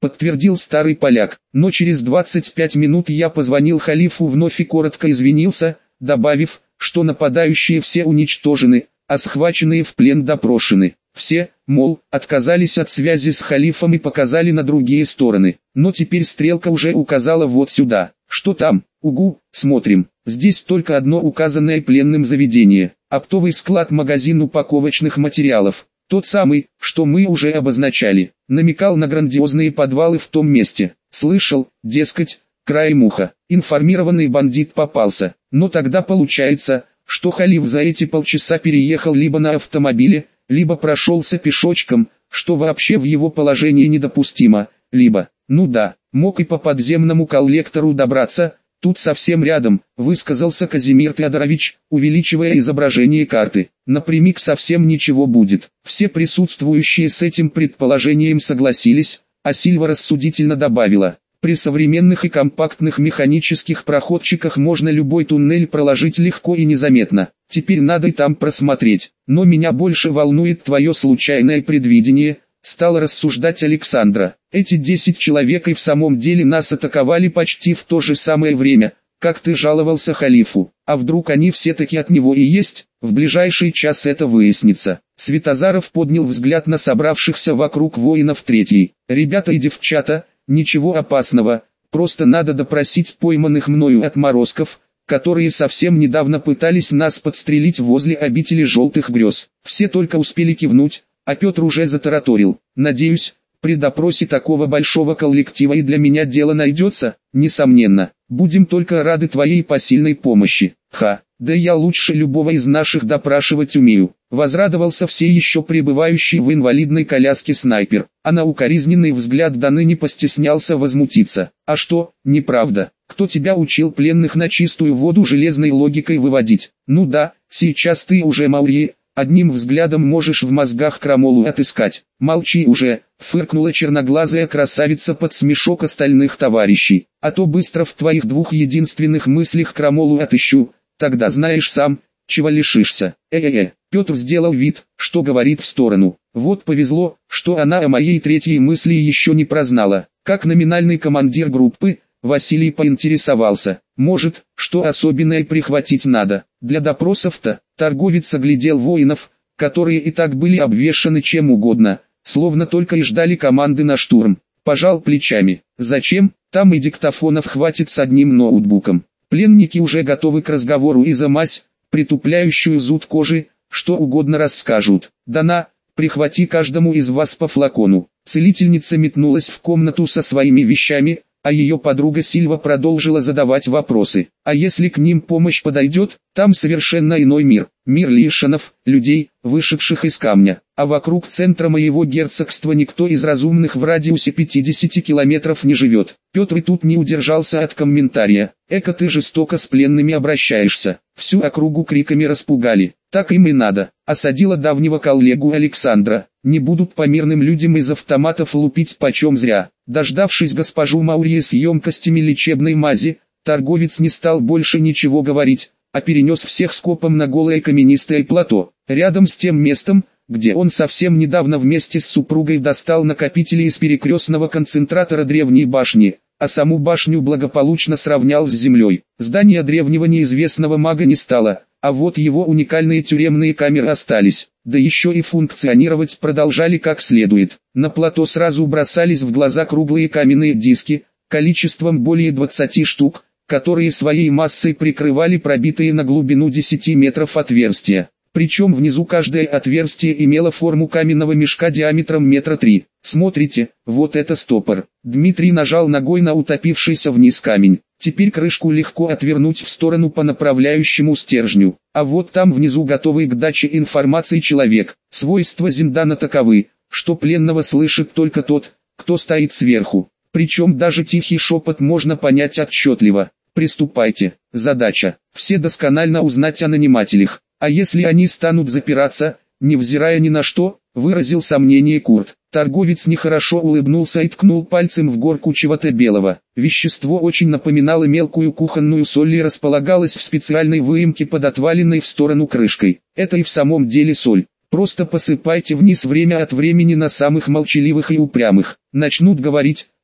подтвердил старый поляк. Но через 25 минут я позвонил халифу вновь и коротко извинился, добавив, что нападающие все уничтожены, а схваченные в плен допрошены. Все, мол, отказались от связи с халифом и показали на другие стороны. Но теперь стрелка уже указала вот сюда. Что там? Угу, смотрим. Здесь только одно указанное пленным заведение. Оптовый склад-магазин упаковочных материалов. Тот самый, что мы уже обозначали. Намекал на грандиозные подвалы в том месте. Слышал, дескать, краем уха. Информированный бандит попался. Но тогда получается, что халиф за эти полчаса переехал либо на автомобиле, либо прошелся пешочком, что вообще в его положении недопустимо, либо, ну да, мог и по подземному коллектору добраться, тут совсем рядом, высказался Казимир Теодорович, увеличивая изображение карты. Напрямик совсем ничего будет. Все присутствующие с этим предположением согласились, а Сильва рассудительно добавила: при современных и компактных механических проходчиках можно любой туннель проложить легко и незаметно. Теперь надо и там просмотреть. Но меня больше волнует твое случайное предвидение, стала рассуждать Александра. Эти 10 человек и в самом деле нас атаковали почти в то же самое время, как ты жаловался халифу. А вдруг они все-таки от него и есть? В ближайший час это выяснится. Святозаров поднял взгляд на собравшихся вокруг воинов третьей. Ребята и девчата, ничего опасного, просто надо допросить пойманных мною отморозков, которые совсем недавно пытались нас подстрелить возле обители желтых грез. Все только успели кивнуть, а Петр уже затараторил. Надеюсь, при допросе такого большого коллектива и для меня дело найдется, несомненно. Будем только рады твоей посильной помощи. Да я лучше любого из наших допрашивать умею. Возрадовался все еще пребывающий в инвалидной коляске снайпер, а на укоризненный взгляд Даны не постеснялся возмутиться. А что, неправда? Кто тебя учил пленных на чистую воду железной логикой выводить? Ну да, сейчас ты уже Маури, одним взглядом можешь в мозгах крамолу отыскать. Молчи уже, фыркнула черноглазая красавица под смешок остальных товарищей. А то быстро в твоих двух единственных мыслях крамолу отыщу, тогда знаешь сам, чего лишишься. Петр сделал вид, что говорит в сторону. Вот повезло, что она о моей третьей мысли еще не прознала. Как номинальный командир группы, Василий поинтересовался. Может, что особенное прихватить надо? Для допросов-то, торговец оглядел воинов, которые и так были обвешаны чем угодно, словно только и ждали команды на штурм. Пожал плечами. Зачем? Там и диктофонов хватит с одним ноутбуком. Пленники уже готовы к разговору и за мазь, притупляющую зуд кожи, что угодно расскажут. Дана, прихвати каждому из вас по флакону. Целительница метнулась в комнату со своими вещами, а ее подруга Сильва продолжила задавать вопросы. А если к ним помощь подойдет, там совершенно иной мир. Мир лишенов, людей, вышедших из камня. А вокруг центра моего герцогства никто из разумных в радиусе 50 километров не живет. Петр и тут не удержался от комментария. Эка ты жестоко с пленными обращаешься. Всю округу криками распугали. Так им и надо. Осадила давнего коллегу Александра. Не будут по мирным людям из автоматов лупить почем зря. Дождавшись госпожу Маурье с емкостями лечебной мази, торговец не стал больше ничего говорить, а перенес всех скопом на голое каменистое плато, рядом с тем местом, где он совсем недавно вместе с супругой достал накопители из перекрестного концентратора древней башни, а саму башню благополучно сравнял с землей. Здания древнего неизвестного мага не стало, а вот его уникальные тюремные камеры остались, да еще и функционировать продолжали как следует. На плато сразу бросались в глаза круглые каменные диски, количеством более 20 штук, которые своей массой прикрывали пробитые на глубину 10 метров отверстия. Причем внизу каждое отверстие имело форму каменного мешка диаметром метра 3. Смотрите, вот это стопор. Дмитрий нажал ногой на утопившийся вниз камень. Теперь крышку легко отвернуть в сторону по направляющему стержню. А вот там внизу готовый к даче информации человек. Свойства Зиндана таковы, что пленного слышит только тот, кто стоит сверху. Причем даже тихий шепот можно понять отчетливо. Приступайте. Задача. Все досконально узнать о нанимателях. А если они станут запираться, невзирая ни на что, выразил сомнение Курт. Торговец нехорошо улыбнулся и ткнул пальцем в горку чего-то белого. Вещество очень напоминало мелкую кухонную соль и располагалось в специальной выемке под отваленной в сторону крышкой. Это и в самом деле соль. Просто посыпайте вниз время от времени на самых молчаливых и упрямых. Начнут говорить,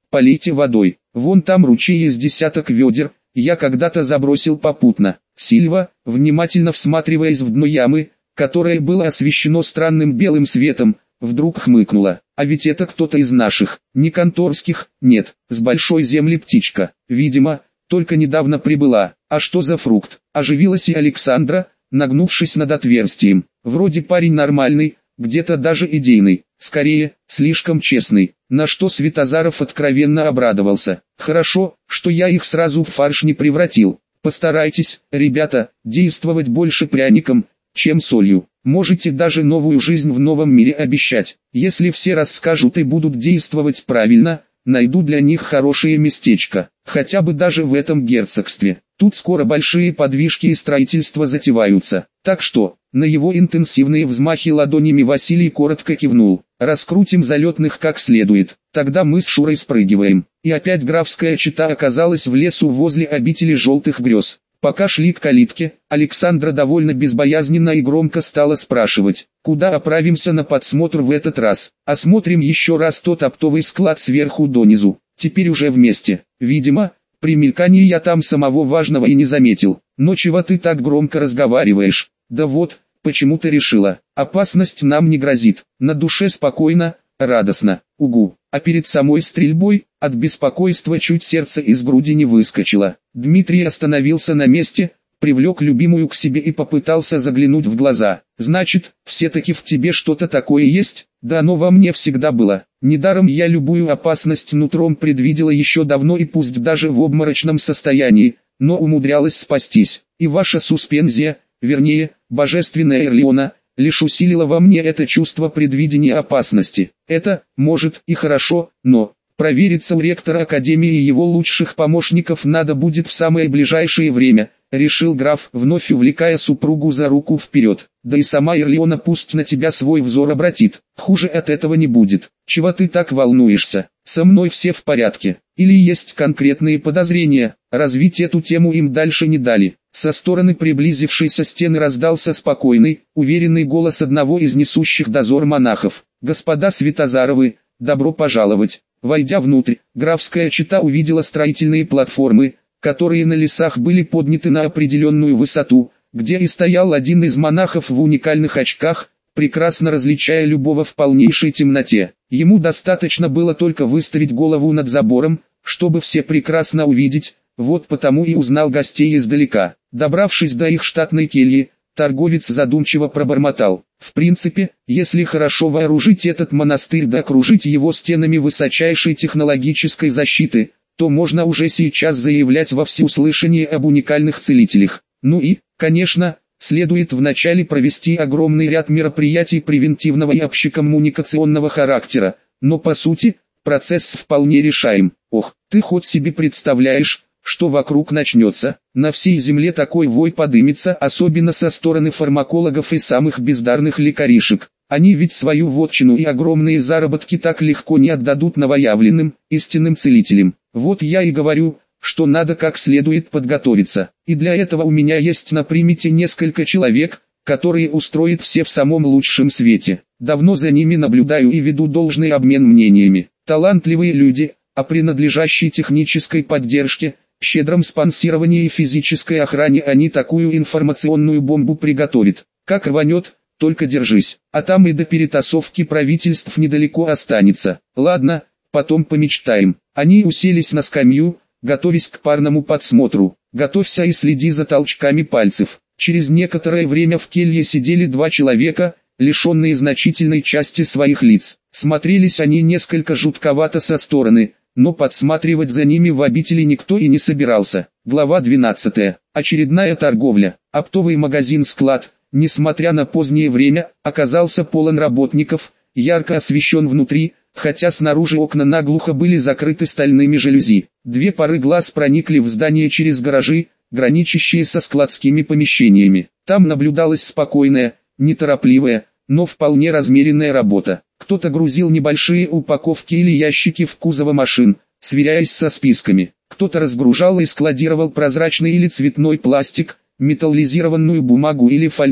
полейте водой. Вон там ручей из десяток ведер, я когда-то забросил попутно. Сильва, внимательно всматриваясь в дно ямы, которое было освещено странным белым светом, вдруг хмыкнула. А ведь это кто-то из наших, не конторских, нет, с большой земли птичка. Видимо, только недавно прибыла. А что за фрукт? Оживилась и Александра, нагнувшись над отверстием. Вроде парень нормальный, где-то даже идейный, скорее, слишком честный. На что Светозаров откровенно обрадовался. Хорошо, что я их сразу в фарш не превратил. Постарайтесь, ребята, действовать больше пряником, чем солью. Можете даже новую жизнь в новом мире обещать. Если все расскажут и будут действовать правильно, найду для них хорошее местечко. Хотя бы даже в этом герцогстве. Тут скоро большие подвижки и строительства затеваются. Так что, на его интенсивные взмахи ладонями Василий коротко кивнул. Раскрутим залетных как следует. Тогда мы с Шурой спрыгиваем. И опять графская чета оказалась в лесу возле обители желтых грез. Пока шли к калитке, Александра довольно безбоязненно и громко стала спрашивать, куда отправимся на подсмотр в этот раз. Осмотрим еще раз тот оптовый склад сверху донизу, теперь уже вместе. Видимо, при мелькании я там самого важного и не заметил. Но чего ты так громко разговариваешь? Да вот, почему-то решила, опасность нам не грозит. На душе спокойно, радостно, угу. А перед самой стрельбой, от беспокойства чуть сердце из груди не выскочило. Дмитрий остановился на месте, привлек любимую к себе и попытался заглянуть в глаза. «Значит, все-таки в тебе что-то такое есть?» «Да оно во мне всегда было. Недаром я любую опасность нутром предвидела еще давно и пусть даже в обморочном состоянии, но умудрялась спастись. И ваша суспензия, вернее, божественная Эрлиона, лишь усилила во мне это чувство предвидения опасности. Это, может, и хорошо, но провериться у ректора Академии и его лучших помощников надо будет в самое ближайшее время», решил граф, вновь увлекая супругу за руку вперед. «Да и сама Эрлиона пусть на тебя свой взор обратит, хуже от этого не будет. Чего ты так волнуешься? Со мной все в порядке. Или есть конкретные подозрения?» Развить эту тему им дальше не дали. Со стороны приблизившейся стены раздался спокойный, уверенный голос одного из несущих дозор монахов. «Господа Светозаровы, добро пожаловать!» Войдя внутрь, графская чета увидела строительные платформы, которые на лесах были подняты на определенную высоту, где и стоял один из монахов в уникальных очках, прекрасно различая любого в полнейшей темноте. Ему достаточно было только выставить голову над забором, чтобы все прекрасно увидеть, вот потому и узнал гостей издалека. Добравшись до их штатной кельи, торговец задумчиво пробормотал: «В принципе, если хорошо вооружить этот монастырь да окружить его стенами высочайшей технологической защиты, то можно уже сейчас заявлять во всеуслышание об уникальных целителях. Ну и, конечно, следует вначале провести огромный ряд мероприятий превентивного и общекоммуникационного характера, но по сути, процесс вполне решаем. Ох, ты хоть себе представляешь, что вокруг начнется? На всей земле такой вой подымется, особенно со стороны фармакологов и самых бездарных лекаришек. Они ведь свою вотчину и огромные заработки так легко не отдадут новоявленным, истинным целителям. Вот я и говорю, что надо как следует подготовиться. И для этого у меня есть на примете несколько человек, которые устроят все в самом лучшем свете. Давно за ними наблюдаю и веду должный обмен мнениями. Талантливые люди, о принадлежащей технической поддержке, щедром спонсировании и физической охране они такую информационную бомбу приготовят. Как рванет, только держись, а там и до перетасовки правительств недалеко останется. Ладно, потом помечтаем. Они уселись на скамью, готовясь к парному подсмотру. Готовься и следи за толчками пальцев. Через некоторое время в келье сидели два человека, лишенные значительной части своих лиц. Смотрелись они несколько жутковато со стороны, но подсматривать за ними в обители никто и не собирался. Глава 12. Очередная торговля. Оптовый магазин-склад, несмотря на позднее время, оказался полон работников, ярко освещен внутри, хотя снаружи окна наглухо были закрыты стальными жалюзи. Две пары глаз проникли в здание через гаражи, граничащие со складскими помещениями. Там наблюдалась спокойная, неторопливая, но вполне размеренная работа. Кто-то грузил небольшие упаковки или ящики в кузовы машин, сверяясь со списками. Кто-то разгружал и складировал прозрачный или цветной пластик, металлизированную бумагу или фольгу.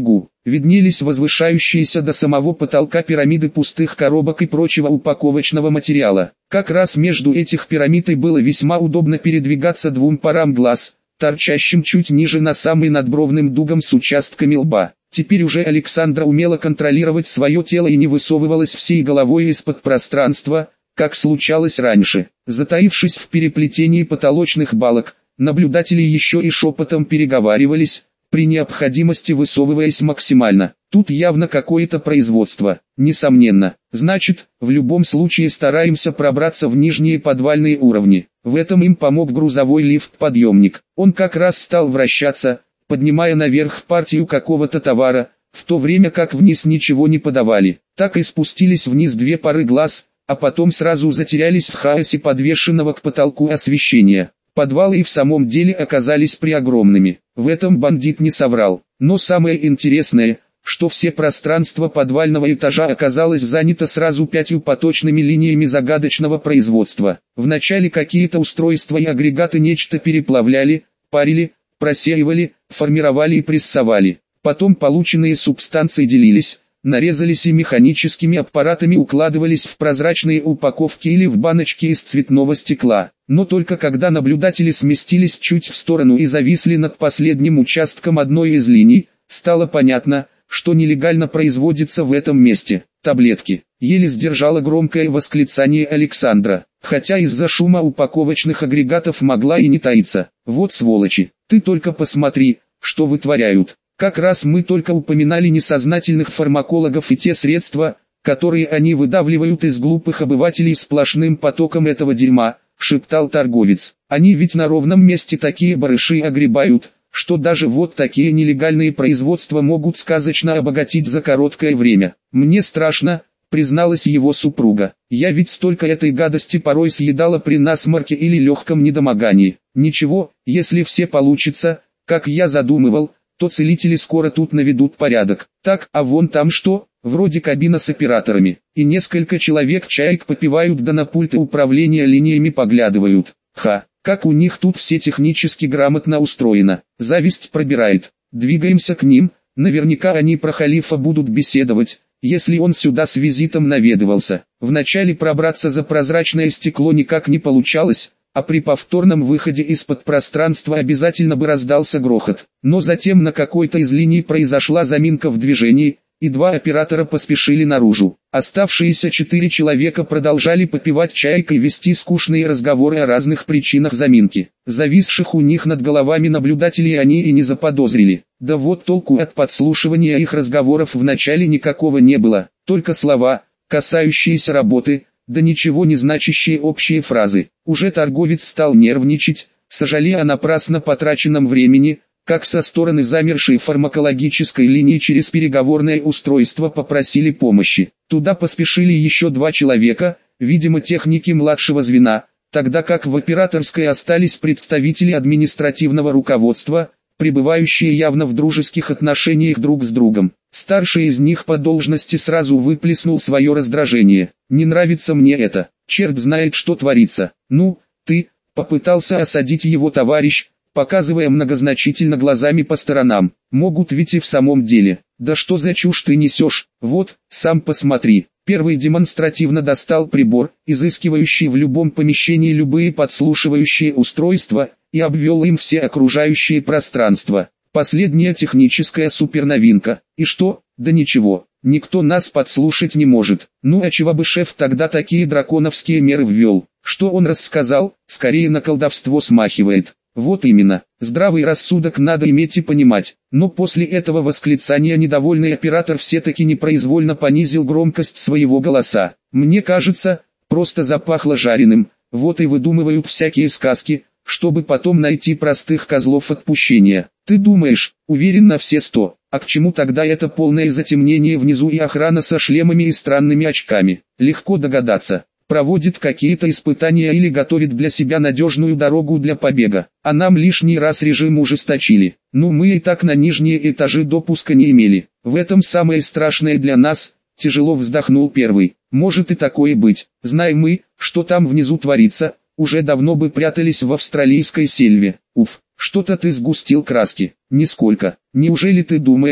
виднелись возвышающиеся до самого потолка пирамиды пустых коробок и прочего упаковочного материала. Как раз между этих пирамид и было весьма удобно передвигаться двум парам глаз, торчащим чуть ниже носом и надбровным дугом с участками лба. Теперь уже Александра умела контролировать свое тело и не высовывалась всей головой из-под пространства, как случалось раньше. Затаившись в переплетении потолочных балок, наблюдатели еще и шепотом переговаривались, при необходимости высовываясь максимально. Тут явно какое-то производство, несомненно. Значит, в любом случае стараемся пробраться в нижние подвальные уровни. В этом им помог грузовой лифт-подъемник. Он как раз стал вращаться, поднимая наверх партию какого-то товара, в то время как вниз ничего не подавали. Так и спустились вниз две пары глаз, а потом сразу затерялись в хаосе подвешенного к потолку освещения. Подвалы и в самом деле оказались преогромными. В этом бандит не соврал. Но самое интересное, что все пространство подвального этажа оказалось занято сразу 5 поточными линиями загадочного производства. Вначале какие-то устройства и агрегаты нечто переплавляли, парили, просеивали, формировали и прессовали. Потом полученные субстанции делились, нарезались и механическими аппаратами укладывались в прозрачные упаковки или в баночки из цветного стекла. Но только когда наблюдатели сместились чуть в сторону и зависли над последним участком одной из линий, стало понятно, что нелегально производится в этом месте. Таблетки. Еле сдержала громкое восклицание Александра, хотя из-за шума упаковочных агрегатов могла и не таиться. Вот сволочи, ты только посмотри, что вытворяют. Как раз мы только упоминали несознательных фармакологов и те средства, которые они выдавливают из глупых обывателей сплошным потоком этого дерьма, шептал торговец. Они ведь на ровном месте такие барыши огребают, что даже вот такие нелегальные производства могут сказочно обогатить за короткое время. Мне страшно, призналась его супруга. Я ведь столько этой гадости порой съедала при насморке или легком недомогании. Ничего, если все получится, как я задумывал, то целители скоро тут наведут порядок. Так, а вон там что? Вроде кабина с операторами. И несколько человек чаек попивают да на пульты управления линиями поглядывают. Ха, как у них тут все технически грамотно устроено. Зависть пробирает. Двигаемся к ним, наверняка они про халифа будут беседовать, если он сюда с визитом наведывался. Вначале пробраться за прозрачное стекло никак не получалось, а при повторном выходе из-под пространства обязательно бы раздался грохот. Но затем на какой-то из линий произошла заминка в движении, и два оператора поспешили наружу. Оставшиеся 4 человека продолжали попивать чайк и вести скучные разговоры о разных причинах заминки. Зависших у них над головами наблюдателей они и не заподозрили. Да вот толку от подслушивания их разговоров вначале никакого не было, только слова, касающиеся работы, да ничего не значащие общие фразы. Уже торговец стал нервничать, сожалея о напрасно потраченном времени, как со стороны замершей фармакологической линии через переговорное устройство попросили помощи. Туда поспешили еще 2 человека, видимо техники младшего звена, тогда как в операторской остались представители административного руководства, пребывающие явно в дружеских отношениях друг с другом. Старший из них по должности сразу выплеснул свое раздражение. «Не нравится мне это, черт знает что творится. Ну, ты», попытался осадить его товарищ, показывая многозначительно глазами по сторонам. «Могут ведь и в самом деле. Да что за чушь ты несешь? Вот, сам посмотри». Первый демонстративно достал прибор, изыскивающий в любом помещении любые подслушивающие устройства, и обвел им все окружающие пространства. Последняя техническая суперновинка. И что? Да ничего, никто нас подслушать не может. Ну а чего бы шеф тогда такие драконовские меры ввел? Что он рассказал, скорее на колдовство смахивает. Вот именно, здравый рассудок надо иметь и понимать. Но после этого восклицания недовольный оператор все-таки непроизвольно понизил громкость своего голоса. Мне кажется, просто запахло жареным, вот и выдумывают всякие сказки, чтобы потом найти простых козлов отпущения. Ты думаешь, уверен на все 100, а к чему тогда это полное затемнение внизу и охрана со шлемами и странными очками? Легко догадаться. Проводит какие-то испытания или готовит для себя надежную дорогу для побега. А нам лишний раз режим ужесточили. Ну мы и так на нижние этажи допуска не имели. В этом самое страшное для нас, тяжело вздохнул первый. Может и такое быть. Знаем мы, что там внизу творится, уже давно бы прятались в австралийской сельве. Уф, что-то ты сгустил краски. Нисколько. Неужели ты думаешь,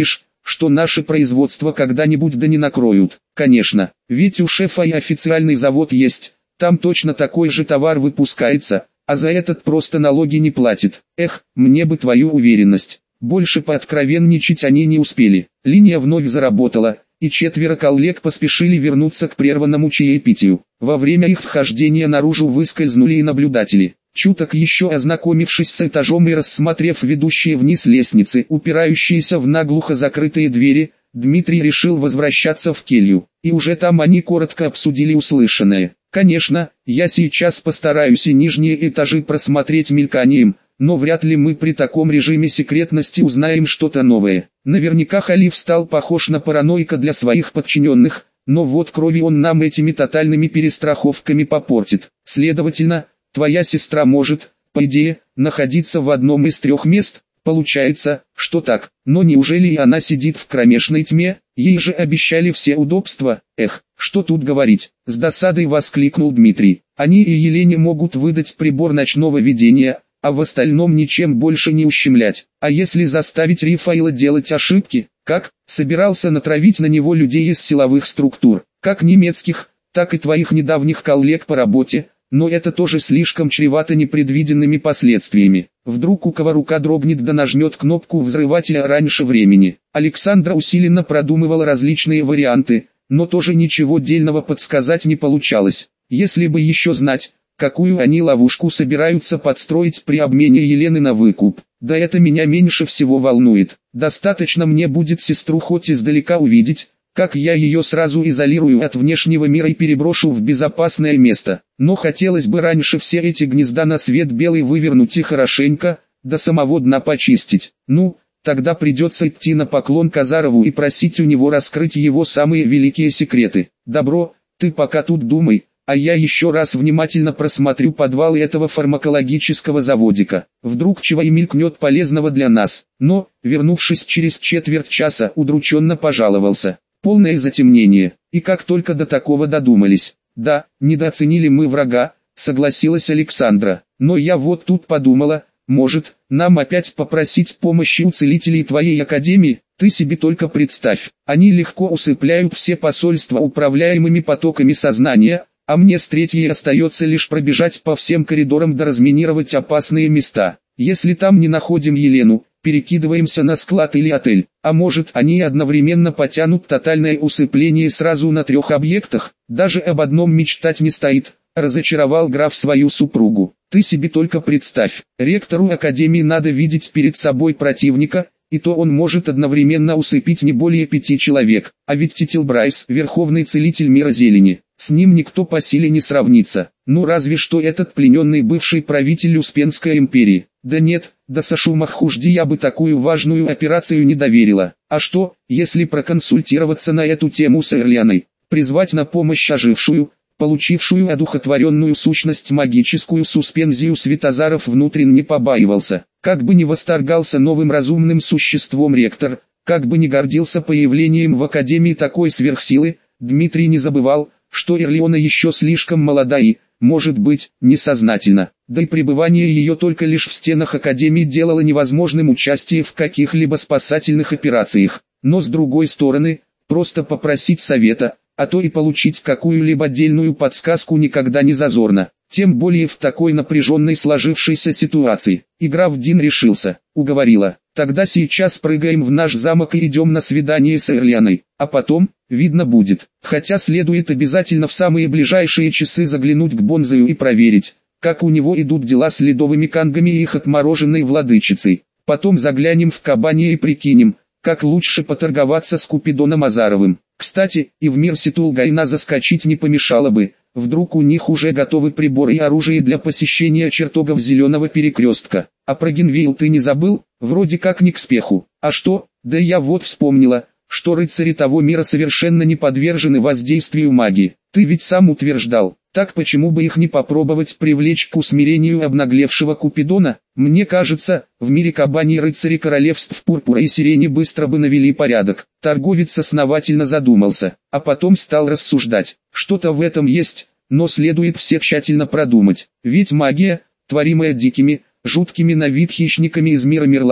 что наше производство когда-нибудь да не накроют. Конечно, ведь у шефа и официальный завод есть, там точно такой же товар выпускается, а за этот просто налоги не платит. Эх, мне бы твою уверенность. Больше пооткровенничать они не успели. Линия вновь заработала, и 4 коллег поспешили вернуться к прерванному чаепитию. Во время их вхождения наружу выскользнули и наблюдатели. Чуток еще ознакомившись с этажом и рассмотрев ведущие вниз лестницы, упирающиеся в наглухо закрытые двери, Дмитрий решил возвращаться в келью. И уже там они коротко обсудили услышанное. Конечно, я сейчас постараюсь и нижние этажи просмотреть мельканием, но вряд ли мы при таком режиме секретности узнаем что-то новое. Наверняка Халиф стал похож на параноика для своих подчиненных, но вот крови он нам этими тотальными перестраховками попортит. Следовательно, твоя сестра может, по идее, находиться в одном из 3 мест. Получается, что так, но неужели и она сидит в кромешной тьме? Ей же обещали все удобства. Эх, что тут говорить, с досадой воскликнул Дмитрий. Они и Елене могут выдать прибор ночного видения, а в остальном ничем больше не ущемлять. А если заставить Рафаэла делать ошибки, как? Собирался натравить на него людей из силовых структур, как немецких, так и твоих недавних коллег по работе, но это тоже слишком чревато непредвиденными последствиями. Вдруг у кого рука дрогнет да нажмет кнопку взрывателя раньше времени. Александра усиленно продумывала различные варианты, но тоже ничего дельного подсказать не получалось. Если бы еще знать, какую они ловушку собираются подстроить при обмене Елены на выкуп. Да это меня меньше всего волнует. Достаточно мне будет сестру хоть издалека увидеть, как я ее сразу изолирую от внешнего мира и переброшу в безопасное место. Но хотелось бы раньше все эти гнезда на свет белый вывернуть и хорошенько, до самого дна почистить. Ну, тогда придется идти на поклон к Азарову и просить у него раскрыть его самые великие секреты. Добро, ты пока тут думай, а я еще раз внимательно просмотрю подвалы этого фармакологического заводика. Вдруг чего и мелькнет полезного для нас. Но, вернувшись через четверть часа, удрученно пожаловался. Полное затемнение, и как только до такого додумались. Да, недооценили мы врага, согласилась Александра, но я вот тут подумала, может, нам опять попросить помощи у целителей твоей академии? Ты себе только представь, они легко усыпляют все посольства управляемыми потоками сознания, а мне с 3-й остается лишь пробежать по всем коридорам да разминировать опасные места. Если там не находим Елену, перекидываемся на склад или отель, а может они одновременно потянут тотальное усыпление сразу на 3 объектах, даже об одном мечтать не стоит, разочаровал граф свою супругу. Ты себе только представь, ректору академии надо видеть перед собой противника, и то он может одновременно усыпить не более 5 человек, а ведь Титилбрайс, верховный целитель мира зелени, с ним никто по силе не сравнится, ну разве что этот плененный бывший правитель Успенской империи. Да нет, да Сашу Маххужди я бы такую важную операцию не доверила. А что, если проконсультироваться на эту тему с Эрлианой, призвать на помощь ожившую, получившую одухотворенную сущность магическую суспензию Светозаров внутренне побаивался. Как бы ни восторгался новым разумным существом ректор, как бы ни гордился появлением в Академии такой сверхсилы, Дмитрий не забывал, что Эрлиона еще слишком молода и, может быть, несознательно. Да и пребывание ее только лишь в стенах Академии делало невозможным участие в каких-либо спасательных операциях. Но с другой стороны, просто попросить совета, а то и получить какую-либо отдельную подсказку никогда не зазорно. Тем более в такой напряженной сложившейся ситуации. И граф Дин решился, уговорила. Тогда сейчас прыгаем в наш замок и идем на свидание с Эрлианой, а потом, видно будет. Хотя следует обязательно в самые ближайшие часы заглянуть к Бонзаю и проверить, как у него идут дела с ледовыми кангами и их отмороженной владычицей. Потом заглянем в Кабане и прикинем, как лучше поторговаться с Купидоном Азаровым. Кстати, и в мир Ситулгайна заскочить не помешало бы. Вдруг у них уже готовы приборы и оружие для посещения чертогов Зеленого перекрестка. А про Генвейл ты не забыл? Вроде как не к спеху. А что? Да я вот вспомнила, что рыцари того мира совершенно не подвержены воздействию магии. Ты ведь сам утверждал. Так почему бы их не попробовать привлечь к усмирению обнаглевшего Купидона? Мне кажется, в мире Кабани рыцари королевств Пурпура и Сирени быстро бы навели порядок. Торговец основательно задумался, а потом стал рассуждать. Что-то в этом есть, но следует все тщательно продумать. Ведь магия, творимая дикими, жуткими на вид хищниками из мира Мирлан,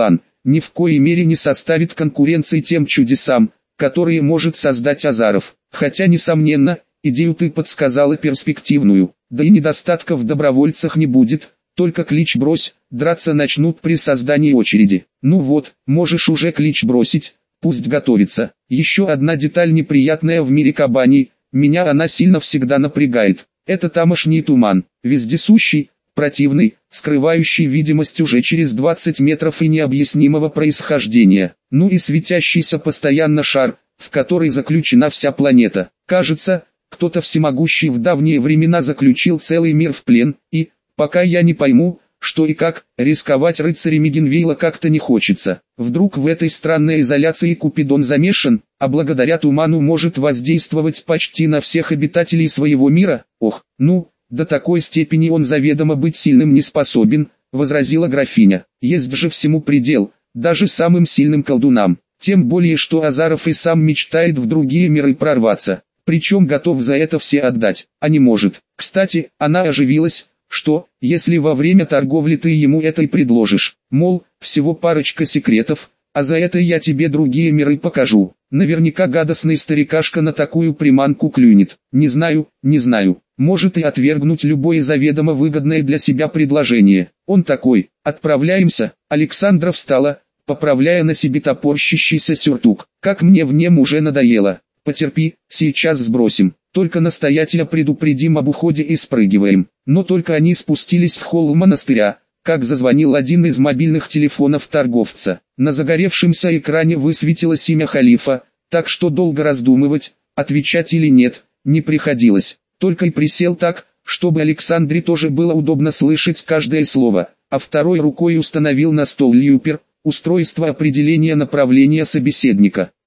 ни в коей мере не составит конкуренции тем чудесам, которые может создать Азаров. Хотя, несомненно, идею ты подсказала перспективную, да и недостатков в добровольцах не будет, только клич брось, драться начнут при создании очереди. Ну вот, можешь уже клич бросить, пусть готовится. Еще одна деталь неприятная в мире кабаний, меня она сильно всегда напрягает. Это тамошний туман, вездесущий, противный, скрывающий видимость уже через 20 метров и необъяснимого происхождения. Ну и светящийся постоянно шар, в который заключена вся планета. Кажется, кто-то всемогущий в давние времена заключил целый мир в плен, и, пока я не пойму, что и как, рисковать рыцарями Генвейла как-то не хочется. Вдруг в этой странной изоляции Купидон замешан, а благодаря туману может воздействовать почти на всех обитателей своего мира? Ох, ну, до такой степени он заведомо быть сильным не способен, возразила графиня. Есть же всему предел, даже самым сильным колдунам. Тем более, что Азаров и сам мечтает в другие миры прорваться. Причем готов за это все отдать, а не может. Кстати, она оживилась, что, если во время торговли ты ему это и предложишь, мол, всего парочка секретов, а за это я тебе другие миры покажу. Наверняка гадостный старикашка на такую приманку клюнет. Не знаю, может и отвергнуть любое заведомо выгодное для себя предложение. Он такой: отправляемся. Александра встала, поправляя на себе топорщащийся сюртук. Как мне в нем уже надоело. Потерпи, сейчас сбросим. Только настоятеля предупредим об уходе и спрыгиваем. Но только они спустились в холл монастыря, как зазвонил один из мобильных телефонов торговца. На загоревшемся экране высветилось имя халифа, так что долго раздумывать, отвечать или нет, не приходилось. Только и присел так, чтобы Александре тоже было удобно слышать каждое слово, а второй рукой установил на стол люпер, устройство определения направления собеседника.